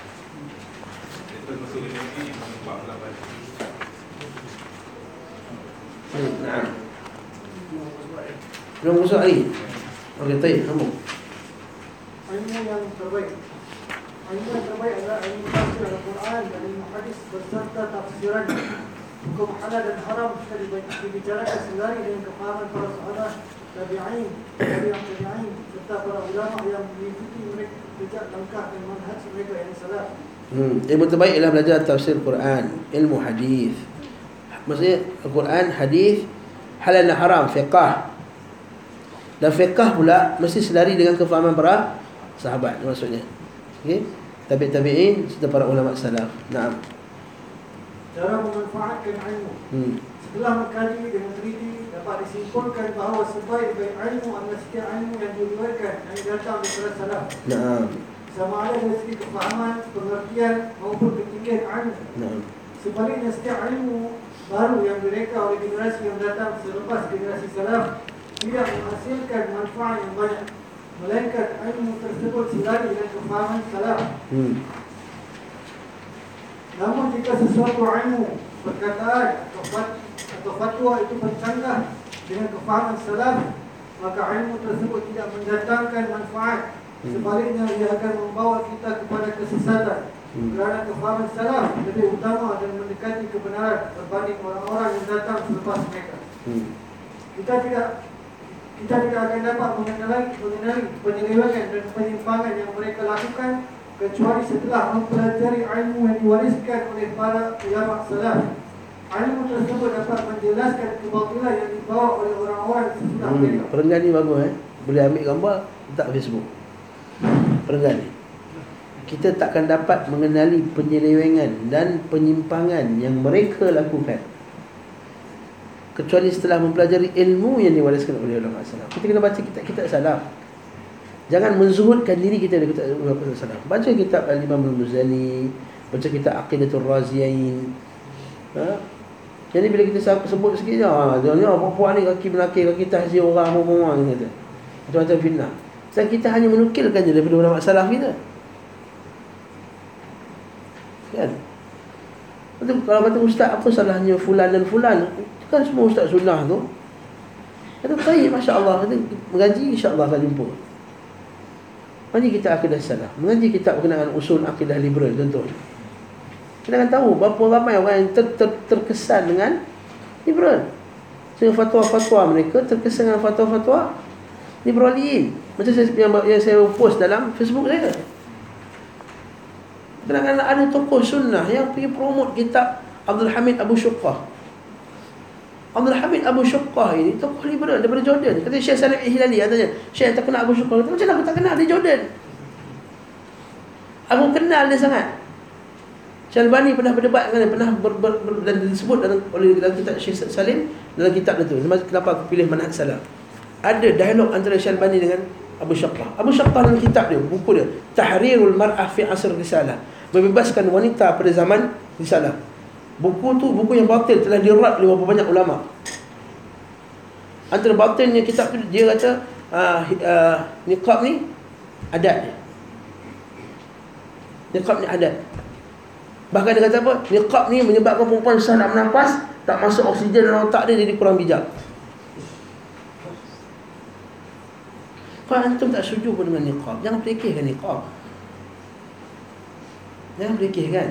Baik, nah. Nombor surat lagi. Okey, baik, sambung. Ilmu yang terbaik. Ilmu yang terbaik adalah ilmu tafsir Al-Quran dan ilmu hadis beserta tafsirannya. hukum halal dan haram jika dibicarakan selari dengan kefahaman para sahabat, tabi'in, tabi'in, tabi'in, serta para ulama yang mengikuti mereka jejak langkah dan manhaj mereka yang salah. Hmm. Ilmu terbaik ialah belajar tafsir Quran, ilmu hadis. Maksudnya Al-Quran, hadis, halal dan haram, fiqah. Dan fiqah pula mesti selari dengan kefahaman para sahabat maksudnya. Okey. Tabi' tabi'in serta para ulama salaf. Naam. Cara memanfaatkan ilmu. Hmm. Setelah mengkaji dengan teliti, dapat disimpulkan bahawa sebaik-baik ilmu adalah setiap ilmu yang diriwayatkan yang datang dari para salaf. Naam. Sama ada dari segi kefahaman, pengertian maupun ketinggian ilmu. Naam. Sebaliknya setiap ilmu baru yang direka oleh generasi yang datang selepas generasi salaf tidak menghasilkan manfaat yang banyak, melainkan ilmu tersebut selari dengan kefahaman salaf. Hmm. Namun jika sesuatu ilmu, perkataan atau, fat, atau fatwa itu bercanggah dengan kefahaman salaf, maka ilmu tersebut tidak mendatangkan manfaat. Sebaliknya ia akan membawa kita kepada kesesatan. Hmm. Kerana kefahaman salaf lebih utama dan mendekati kebenaran berbanding orang-orang yang datang selepas mereka. Hmm. Kita tidak kita tidak akan dapat mengenali, mengenali penyelewengan dan penyimpangan yang mereka lakukan kecuali setelah mempelajari ilmu yang diwariskan oleh para ulama salaf. Ilmu tersebut dapat menjelaskan kebatilan yang dibawa oleh orang-orang sesudah hmm. mereka. Perenggan ni bagus eh. Boleh ambil gambar letak Facebook. Perenggan ni. Kita takkan dapat mengenali penyelewengan dan penyimpangan yang mereka lakukan kecuali setelah mempelajari ilmu yang diwariskan oleh ulama salaf. Kita kena baca kitab-kitab salaf. Jangan menzuhudkan diri kita dari kitab ulama salaf. Baca kitab Al-Imam Al-Muzani, baca kitab Aqidatul Raziyain. Ha? Jadi bila kita sebut sikit je, ha, dia ni puan ni kaki melaki, kaki tahzir orang apa-apa kata. Macam-macam fitnah. Dan kita hanya menukilkan je daripada ulama salaf kita. Kan? Betul, kalau kata ustaz apa salahnya fulan dan fulan? Kan semua ustaz sunnah tu. Kata baik, masya-Allah, kata mengaji insya-Allah akan jumpa. Mengaji kita akidah salaf, mengaji kitab berkenaan usul akidah liberal contoh. Kita akan tahu berapa ramai orang yang ter, ter, terkesan dengan liberal. Sehingga fatwa-fatwa mereka terkesan dengan fatwa-fatwa liberalin. Macam saya, yang, yang saya post dalam Facebook saya. Kadang-kadang ada tokoh sunnah yang pergi promote kitab Abdul Hamid Abu Shuqqah. Abdul Hamid Abu Shuqqah ini tokoh liberal daripada Jordan. Kata Syekh Salim Hilali, katanya, Syekh tak kenal Abu Shuqqah. Kata, macam mana aku tak kenal, dia Jordan. Aku kenal dia sangat. Syalbani pernah berdebat dengan dia, pernah ber, ber, ber, dan disebut dalam, oleh dalam kitab Syekh Salim, dalam kitab itu. Kenapa aku pilih manhaj salaf? Ada dialog antara Syalbani dengan Abu Shuqqah. Abu Shuqqah dalam kitab dia, buku dia, Tahrirul Mar'ah fi Asr Risalah, membebaskan wanita pada zaman risalah. Buku tu buku yang batil, telah dirat oleh beberapa banyak ulama. Antara batilnya kitab tu, dia kata uh, uh, niqab ni adat dia. Niqab ni adat. Bahkan dia kata apa? Niqab ni menyebabkan perempuan susah nak bernafas, tak masuk oksigen dalam otak dia, jadi kurang bijak. Kalau antum tak setuju pun dengan niqab, jangan pelekehkan niqab. Jangan pelekehkan.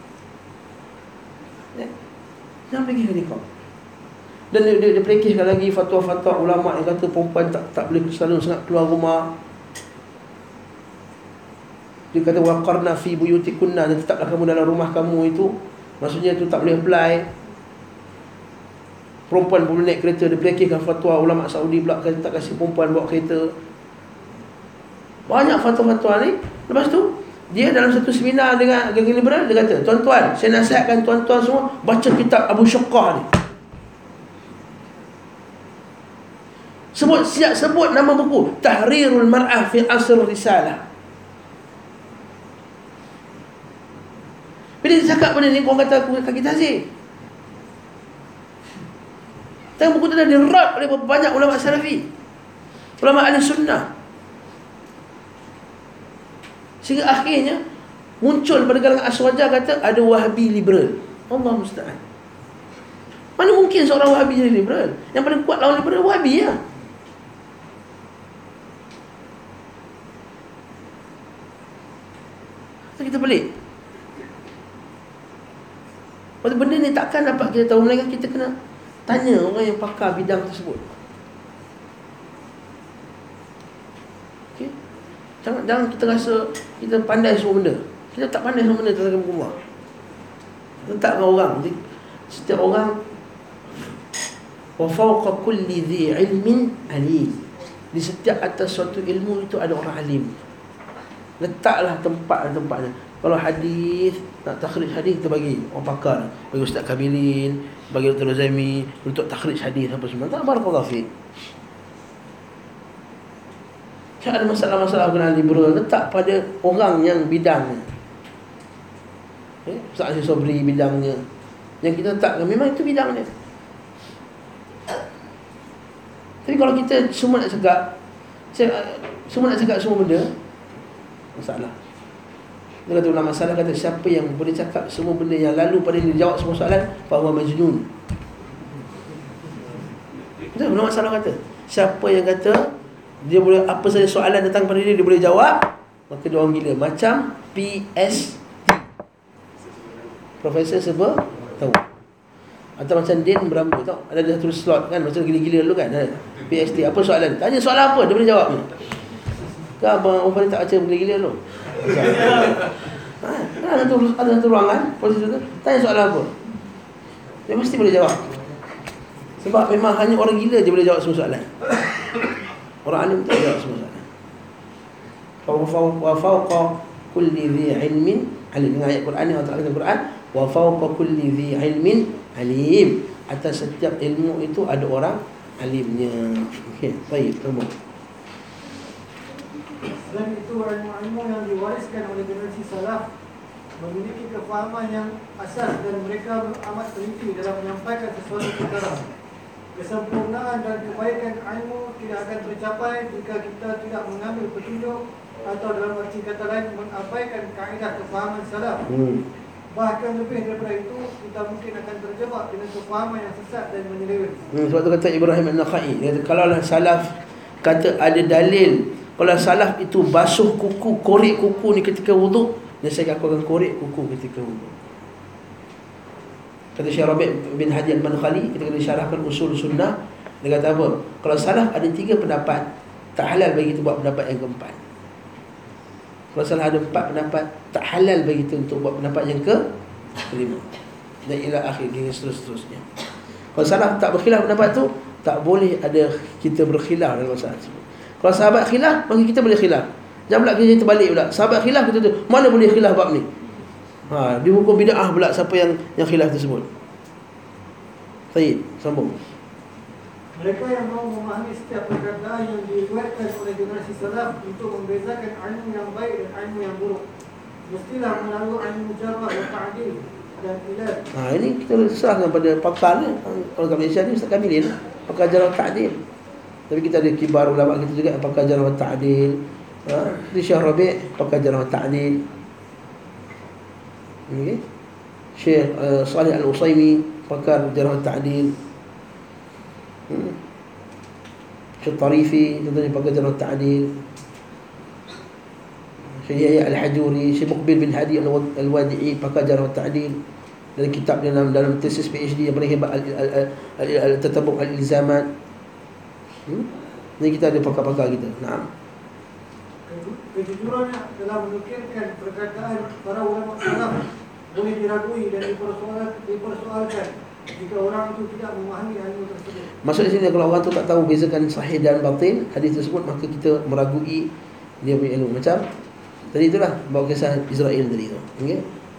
Ya? Jangan pelekehkan niqab. Dan dia, dia, dia pelekehkan lagi fatwa-fatwa ulama yang kata perempuan tak tak boleh selalu sangat keluar rumah. Dia kata waqarna fi buyutikunna, dan tetaplah kamu dalam rumah kamu itu. Maksudnya itu tak boleh apply. Perempuan boleh naik kereta, dia pelekehkan fatwa ulama Saudi pula kata tak kasih perempuan bawa kereta. Banyak fatwa-fatwa ni. Lepas tu dia dalam satu seminar dengan geng liberal, dia kata, tuan-tuan, saya nasihatkan tuan-tuan semua baca kitab Abu Shuqqah ni. Sebut siap sebut nama buku, Tahrirul Mar'ah fi Asr Risalah. Bila dia cakap benda ni, korang kata aku kaki tahzir. Tengok buku tu dah dirat oleh banyak ulama salafi, ulama ahli sunnah. Sehingga akhirnya muncul pada kalangan aswaja kata ada Wahabi liberal. Allah musta'an. Mana mungkin seorang Wahabi jadi liberal? Yang paling kuat lawan liberal Wahabi ya. Kita pelik. Lepas tu benda ni takkan dapat kita tahu, melainkan kita kena tanya orang yang pakar bidang tersebut. Okay? Jangan, jangan kita rasa kita pandai semua benda. Kita tak pandai semua benda tentang agama Allah. Letak dengan orang. Jadi, setiap orang wa fawqa kulli dhi ilmin alim. Di setiap atas suatu ilmu itu ada orang alim. Letaklah tempat-tempatnya. Kalau hadis, nak takhrij hadis, kita bagi orang pakar. Bagi Ustaz Kamilin, bagi Doktor Zaimi untuk takhrij hadis apa semua. Tak, barakallahu fiik. Kalau ada masalah-masalah berkenaan liberal, letak pada orang yang bidangnya. Eh, Ustaz Aziz Sobri bidangnya. Yang kita letakkan memang itu bidangnya. Tapi kalau kita semua nak cakap, semua nak cakap semua benda, masalah. Dia kata ulama masalah kata siapa yang boleh cakap semua benda yang lalu pada dia jawab semua soalan, fa huwa majnun. Itu ulama masalah kata. Siapa yang kata dia boleh apa saja soalan datang pada dia dia boleh jawab, maka dia orang gila. Macam P S D, Profesor Serba Tahu. Atau macam Din Berambut, tahu? Ada satu slot kan, macam gila-gila dulu kan. P S D, apa soalan? Tanya soalan apa, dia boleh jawab. Kan abang orang tak baca gila-gila dulu. Ha, ada satu ada satu ruangan, polisi tu tanya soalan apa. Dia mesti boleh jawab. Sebab memang hanya orang gila je boleh jawab semua soalan. Orang alim tak jawab semua soalan. Wa fawqa kulli dhi ilmin alim. Dengan ayat Quran ni Allah Taala kata Quran, wa fawqa kulli dhi ilmin alim. Atas setiap ilmu itu ada orang alimnya. Okey, baik, tunggu. Selain itu, ilmu-ilmu yang diwariskan oleh generasi salaf memiliki kefahaman yang asas dan mereka amat teliti dalam menyampaikan sesuatu perkara. Kesempurnaan dan kebaikan ilmu tidak akan tercapai jika kita tidak mengambil petunjuk atau dalam arti kata lain mengabaikan kaedah kefahaman salaf. Hmm. Bahkan lebih daripada itu, kita mungkin akan terjebak dengan kefahaman yang sesat dan menyeleweng. Hmm, sebab tu kata Ibrahim An-Nakhai, dia kata kalaulah salaf kata ada dalil, kalau salaf itu basuh kuku, korek kuku ni ketika wuduk, nescaya aku akan korek kuku ketika wuduk. Kata Syekh Rabi' bin Hadi Al-Madkhali ketika dia syarahkan usul sunnah, dia kata apa? Kalau salaf ada tiga pendapat, tak halal bagi kita buat pendapat yang keempat. Kalau salah ada empat pendapat, tak halal bagi kita untuk buat pendapat yang ke kelima. Dan ila akhir hingga seterusnya. Kalau salah tak berkhilaf pendapat tu, tak boleh ada kita berkhilaf dalam masalah tersebut. Kalau sahabat khilaf, maka kita boleh khilaf. Jangan pula kita terbalik pula. Sahabat khilaf kita tu, mana boleh khilaf bab ni? Ha, dihukum bid'ah pula siapa yang yang khilaf tersebut. Baik, sambung. Mereka yang mahu memahami setiap perkataan yang diriwayatkan oleh generasi salaf untuk membezakan ilmu yang baik dan ilmu yang buruk, mestilah melalui ilmu jarh dan ta'dil dan ilal. Ha, ini kita serahkan pada pakar ni. Kalau kat Malaysia ni Ustaz Kamilin, pakar jarh dan ta'dil. Tapi kita ada kibar ulama kita juga yang pakar jarh dan ta'dil. Ha, di Syekh Rabi' pakar jarh dan ta'dil. Okey. Syekh uh, Salih Al-Utsaimin pakar jarh dan ta'dil. Hmm. Syekh Tarifi contohnya pakar jarh dan ta'dil. Syekh Yahya Al-Hajuri, Syekh Muqbil bin Hadi Al-Wadi'i pakar jarh dan ta'dil. Dalam kitab dia dalam, dalam tesis PhD yang paling hebat, Al-Tatabuq Al-Ilzamat. Hmm? Ni kita ada pakar-pakar kita. Naam. Kejujurannya dalam menukilkan perkataan para ulama salaf boleh diragui dan dipersoalkan, dipersoalkan jika orang itu tidak memahami ilmu tersebut. Maksud di sini kalau orang tu tak tahu bezakan sahih dan batil hadis tersebut, maka kita meragui dia punya ilmu. Macam tadi itulah bawa kisah Israel tadi tu. Okey.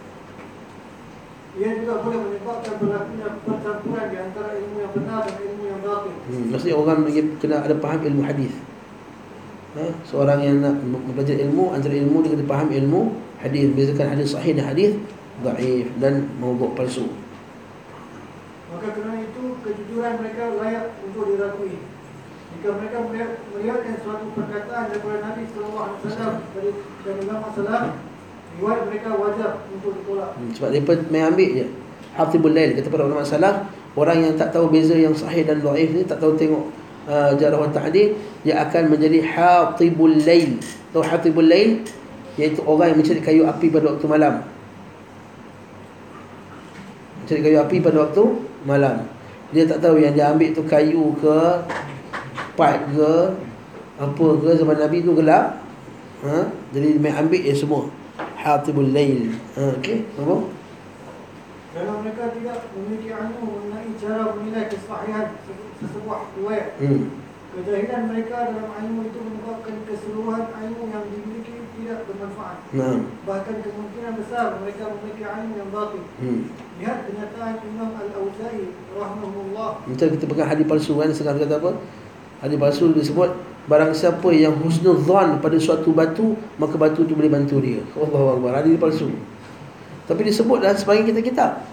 Ia juga boleh menyebabkan berlakunya percampuran di antara ilmu yang benar dan ilmu yang batil. Hmm, maksudnya orang kena ada faham ilmu hadis. Ha? Seorang yang nak belajar ilmu, antara ilmu dia kena faham ilmu hadis, bezakan hadis sahih dan hadis dhaif dan maudhu' palsu. Maka kerana itu kejujuran mereka layak untuk diragui. Jika mereka melihatkan suatu perkataan daripada Nabi sallallahu alaihi wasallam dari ulama salaf, riwayat mereka wajar untuk ditolak. Hmm, sebab mereka main ambil je. Hafizul Lail kata para ulama salaf, orang yang tak tahu beza yang sahih dan dhaif ni, tak tahu tengok uh, jarh wa ta'dil, dia akan menjadi hatibul lail. Tahu hatibul lail? Iaitu orang yang mencari kayu api pada waktu malam. Cari kayu api pada waktu malam. Dia tak tahu yang dia ambil tu kayu ke, pipe ke, apa ke, zaman Nabi tu gelap. Ha? Jadi dia ambil dia semua. Hatibul Lail. Ha, okey, apa? Kalau mereka tidak memiliki ilmu mengenai cara menilai kesahihan sesebuah riwayat, Hmm. kejahilan mereka dalam ilmu itu menyebabkan keseluruhan ilmu yang dimiliki tidak bermanfaat. Nah. Bahkan kemungkinan besar mereka memiliki ilmu yang batil. Hmm. Lihat kenyataan Imam Al-Auza'i rahimahullah. Macam kita pegang hadis palsu kan, sekarang kata apa? Hadis palsu disebut barang siapa yang husnuzan pada suatu batu, maka batu tu boleh bantu dia. Allahu Akbar. Hadis palsu. Tapi disebut dalam sebahagian kitab-kitab.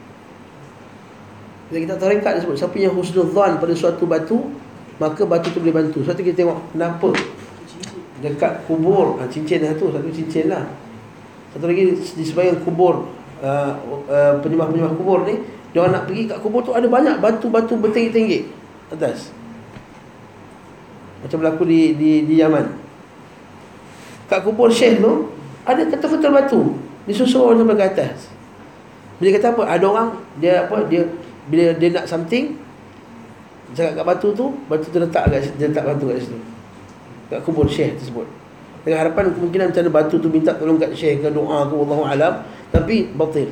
Kita kitab tarekat disebut siapa yang husnuzan pada suatu batu, maka batu tu boleh bantu. Suatu kita tengok kenapa dekat kubur, ha, cincin satu, satu cincin lah. Satu lagi di sebahagian kubur, uh, uh, penyembah-penyembah kubur ni, dia nak pergi kat kubur tu ada banyak batu-batu bertinggi-tinggi atas. Macam berlaku di di di Yaman. Kat kubur Syekh tu ada ketul-ketul batu disusun sampai ke atas. Bila kata apa? Ada orang dia apa dia bila dia nak something, cakap kat batu tu, batu tu letak kat dia letak batu kat situ. Kat kubur Syekh tersebut. Dengan harapan kemungkinan macam mana batu tu minta tolong kat Syekh ke doa ke, wallahu alam, tapi batil.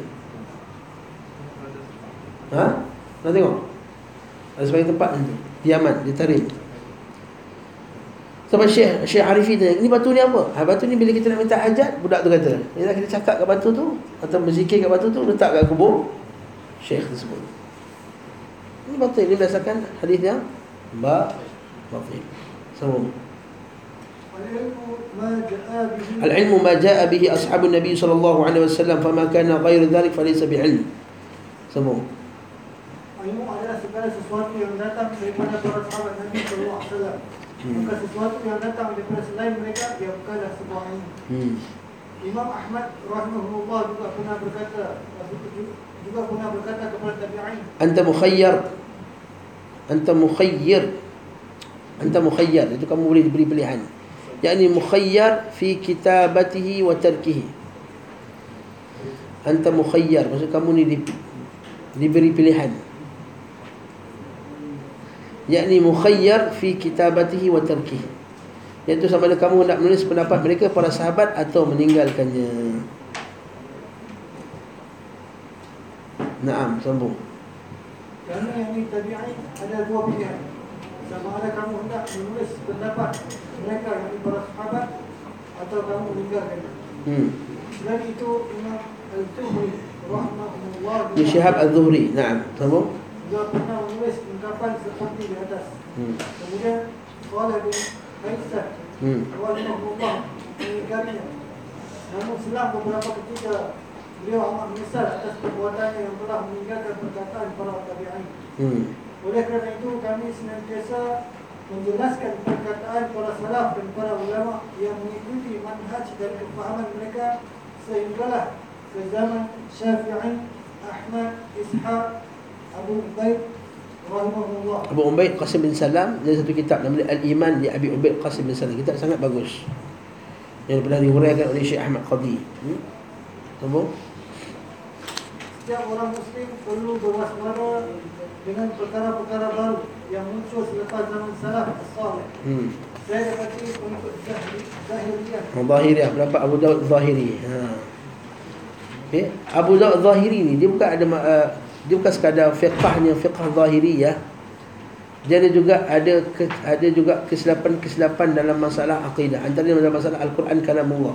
Ha? Nak tengok? Ada sebagai tempat tu di Yaman, di Tarim. Sampai Syekh Syekh Arifi tanya, ni batu ni apa? Ha, batu ni bila kita nak minta hajat, budak tu kata, bila kita cakap kat batu tu atau berzikir kat batu tu, letak kat kubur Syekh tersebut. Ini batil, ini berdasarkan hadis yang ba batil. Sambung. Al-ilmu ma jaa bihi ashabun Nabi sallallahu alaihi wasallam, fama kana ghairu dhalik falaysa bi'ilm. Sambung. Ilmu adalah segala sesuatu yang datang daripada para sahabat Nabi sallallahu alaihi wasallam. Hmm. Maka sesuatu yang datang daripada selain mereka, dia bukanlah sebuah ilmu. Hmm. Imam Ahmad rahimahullah juga pernah berkata juga pernah berkata kepada tabi'in, Anta mukhayyar. Anta mukhayyir. Anta mukhayyar, itu kamu boleh diberi pilihan. Yani mukhayyar fi kitabatihi wa tarkihi. Anta mukhayyar, maksud kamu ni di, diberi pilihan. Yakni mukhayyar fi kitabatihi wa tarkihi, iaitu sama ada kamu nak menulis pendapat mereka para sahabat atau meninggalkannya. Naam, sambung. kerana yang ini tabi'in ada dua pilihan. Sama ada kamu hendak menulis pendapat mereka yang para sahabat atau kamu meninggalkannya. Hmm. Selain itu Imam Al-Zuhri rahimahullah Ibn Syihab Al-Zuhri. Naam, sambung. juga pernah menulis ungkapan seperti di atas. Hmm. Kemudian Khalid bin Aisyah Hmm. rahimahullah mengingkarinya. Namun selang beberapa ketika beliau amat menyesal atas perbuatannya yang telah meninggalkan perkataan para tabi'in. Hmm. Oleh kerana itu kami senantiasa menjelaskan perkataan para salaf dan para ulama yang mengikuti manhaj dan kefahaman mereka sehinggalah ke zaman Syafi'i, Ahmad, Ishaq, Abu Ubaid rahimahullah. Abu Ubaid Qasim bin Salam, ada satu kitab namanya Al-Iman di Abi Ubaid Qasim bin Salam. Kitab sangat bagus, yang pernah diuraikan oleh Syekh Ahmad Qadi. Hmm? Sambung. Setiap orang Muslim perlu berwaspada dengan perkara-perkara baru yang muncul selepas zaman salaf as-salih. Hmm. Saya dapati pengikut Zahiriyah. Zahiriyah, pendapat Abu Daud Zahiri. Ha. Okay. Abu Daud Zahiri ni dia bukan ada uh, dia bukan sekadar fiqhnya fiqh Zahiriyah. Dia ada juga ada ke, ada juga kesilapan-kesilapan dalam masalah akidah. Antaranya dalam masalah Al-Quran kalamullah.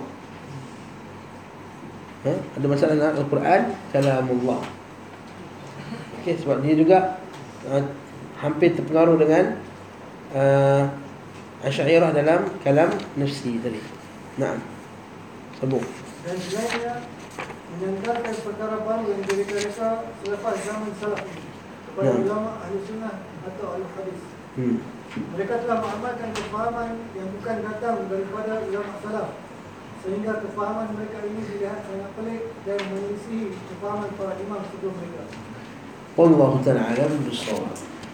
Ha? Ada masalah dalam Al-Quran kalamullah. Okey, sebab dia juga uh, hampir terpengaruh dengan uh, Asy'ariyah dalam kalam nafsi tadi. Naam. Sambung. Dan selainnya menyandarkan perkara baru yang direka-reka selepas zaman salaf kepada Ya. ulama ahli sunnah atau ahli hadis. Hmm. Mereka telah mengamalkan kefahaman yang bukan datang daripada ulama salaf, sehingga kefahaman mereka ini dilihat sangat pelik dan menyelisihi kefahaman para imam sebelum mereka. Wallahu ta'ala alam bissawab.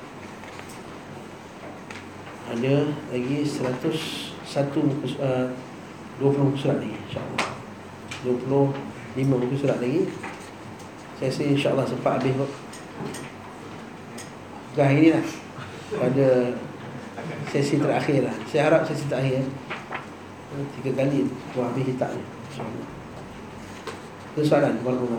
Ada lagi seratus satu muka uh, dua puluh muka surat lagi, insya-Allah. dua puluh lima muka surat lagi. Saya rasa insyaAllah sempat habis kot. Dah hari ni lah, pada sesi terakhir lah. Saya harap sesi terakhir tiga kali buat habis hitaknya, insyaAllah. Itu soalan. Waalaikumsalam.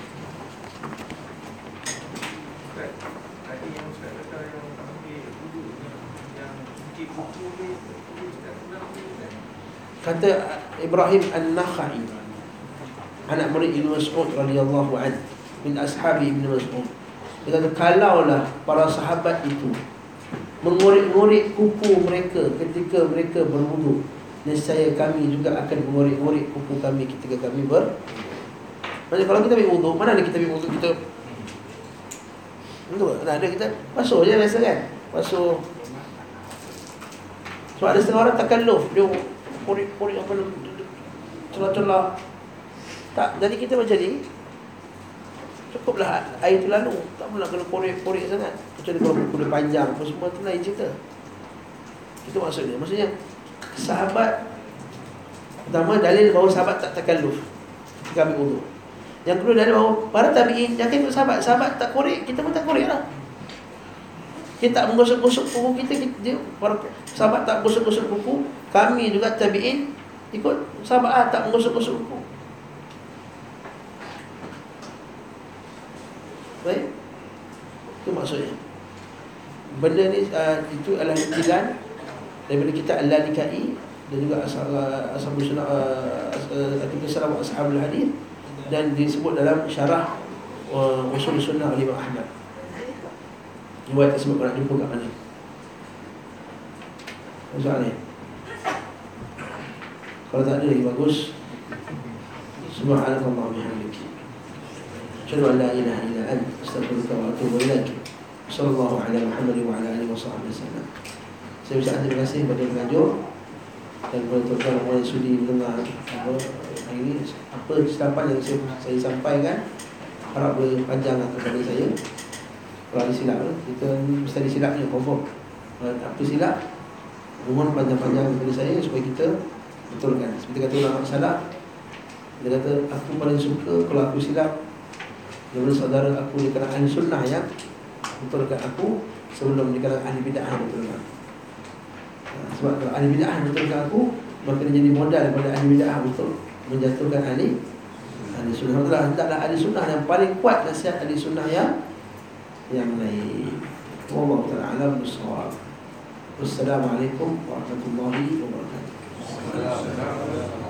Tadi yang Ustaz kata yang ambil wuduk yang cicip buku ni, Ustaz pernah ambil Ustaz? Kata Ibrahim An-Nakhai, anak murid Ibn Mas'ud radhiyallahu anhu, min ashabi Ibn Mas'ud. Dia kata, kalaulah para sahabat itu mengorek-ngorek kuku mereka ketika mereka berwuduk, nescaya kami juga akan mengorek-ngorek kuku kami ketika kami ber. Maksudnya kalau kita ambil wuduk, mana ada kita ambil wuduk kita betul tak? Ada kita basuh je biasa kan? Basuh. Sebab ada setengah orang takalluf, dia korek-korek apa celah-celah. Tak, jadi kita macam ni, cukuplah air tu lalu, tak pula kena korek-korek sangat. Kecuali kalau kuku dia panjang apa semua, tu lain cerita. Itu maksudnya. Maksudnya sahabat, pertama dalil bahawa sahabat tak takalluf ketika ambil wuduk. Yang kedua dalil bahawa para tabi'in yakin ikut sahabat, sahabat tak korek, kita pun tak korek lah. Kita tak menggosok-gosok kuku kita, kita dia, para sahabat tak gosok-gosok kuku, kami juga tabi'in ikut sahabat ah, tak menggosok-gosok kuku. Baik? Itu maksudnya. Benda ni uh, itu adalah nuktilan daripada kitab Al-Lalikai dan juga asal asal sunnah uh, Salam Ashabul Hadis, dan disebut dalam syarah uh, Usul Sunnah oleh Imam Ahmad. Riwayat tersebut kau nak jumpa kat mana? Soalan ni, kalau tak ada lagi bagus. Subhanallah wa bihamdihi, asyhadu an la ilaha illa anta, astaghfiruka wa atubu ilaik. Sallallahu ala Muhammad wa ala alihi wa sahbihi wasallam. Saya ucapkan terima kasih kepada pengajar dan kepada tuan-tuan yang sudi mendengar apa hari ini, apa kesilapan yang saya, saya sampaikan. Harap boleh panjang kepada saya. Kalau ada silap, kita mesti ada silapnya, confirm. Apa silap, mohon panjang-panjang kepada saya supaya kita betulkan. Seperti kata ulama salaf, dia kata, aku paling suka kalau aku silap daripada saudara aku di kalangan ahli sunnah yang betulkan aku sebelum di kalangan ahli bid'ah yang betulkan. Sebab kalau ahli bid'ah yang betulkan aku, maka dia jadi modal daripada ahli bid'ah untuk menjatuhkan ahli ahli sunnah. Itulah hendaklah ahli sunnah yang paling kuat nasihat ahli sunnah yang yang lain. Wallahu ta'ala a'lam bissawab. Wassalamualaikum warahmatullahi wabarakatuh.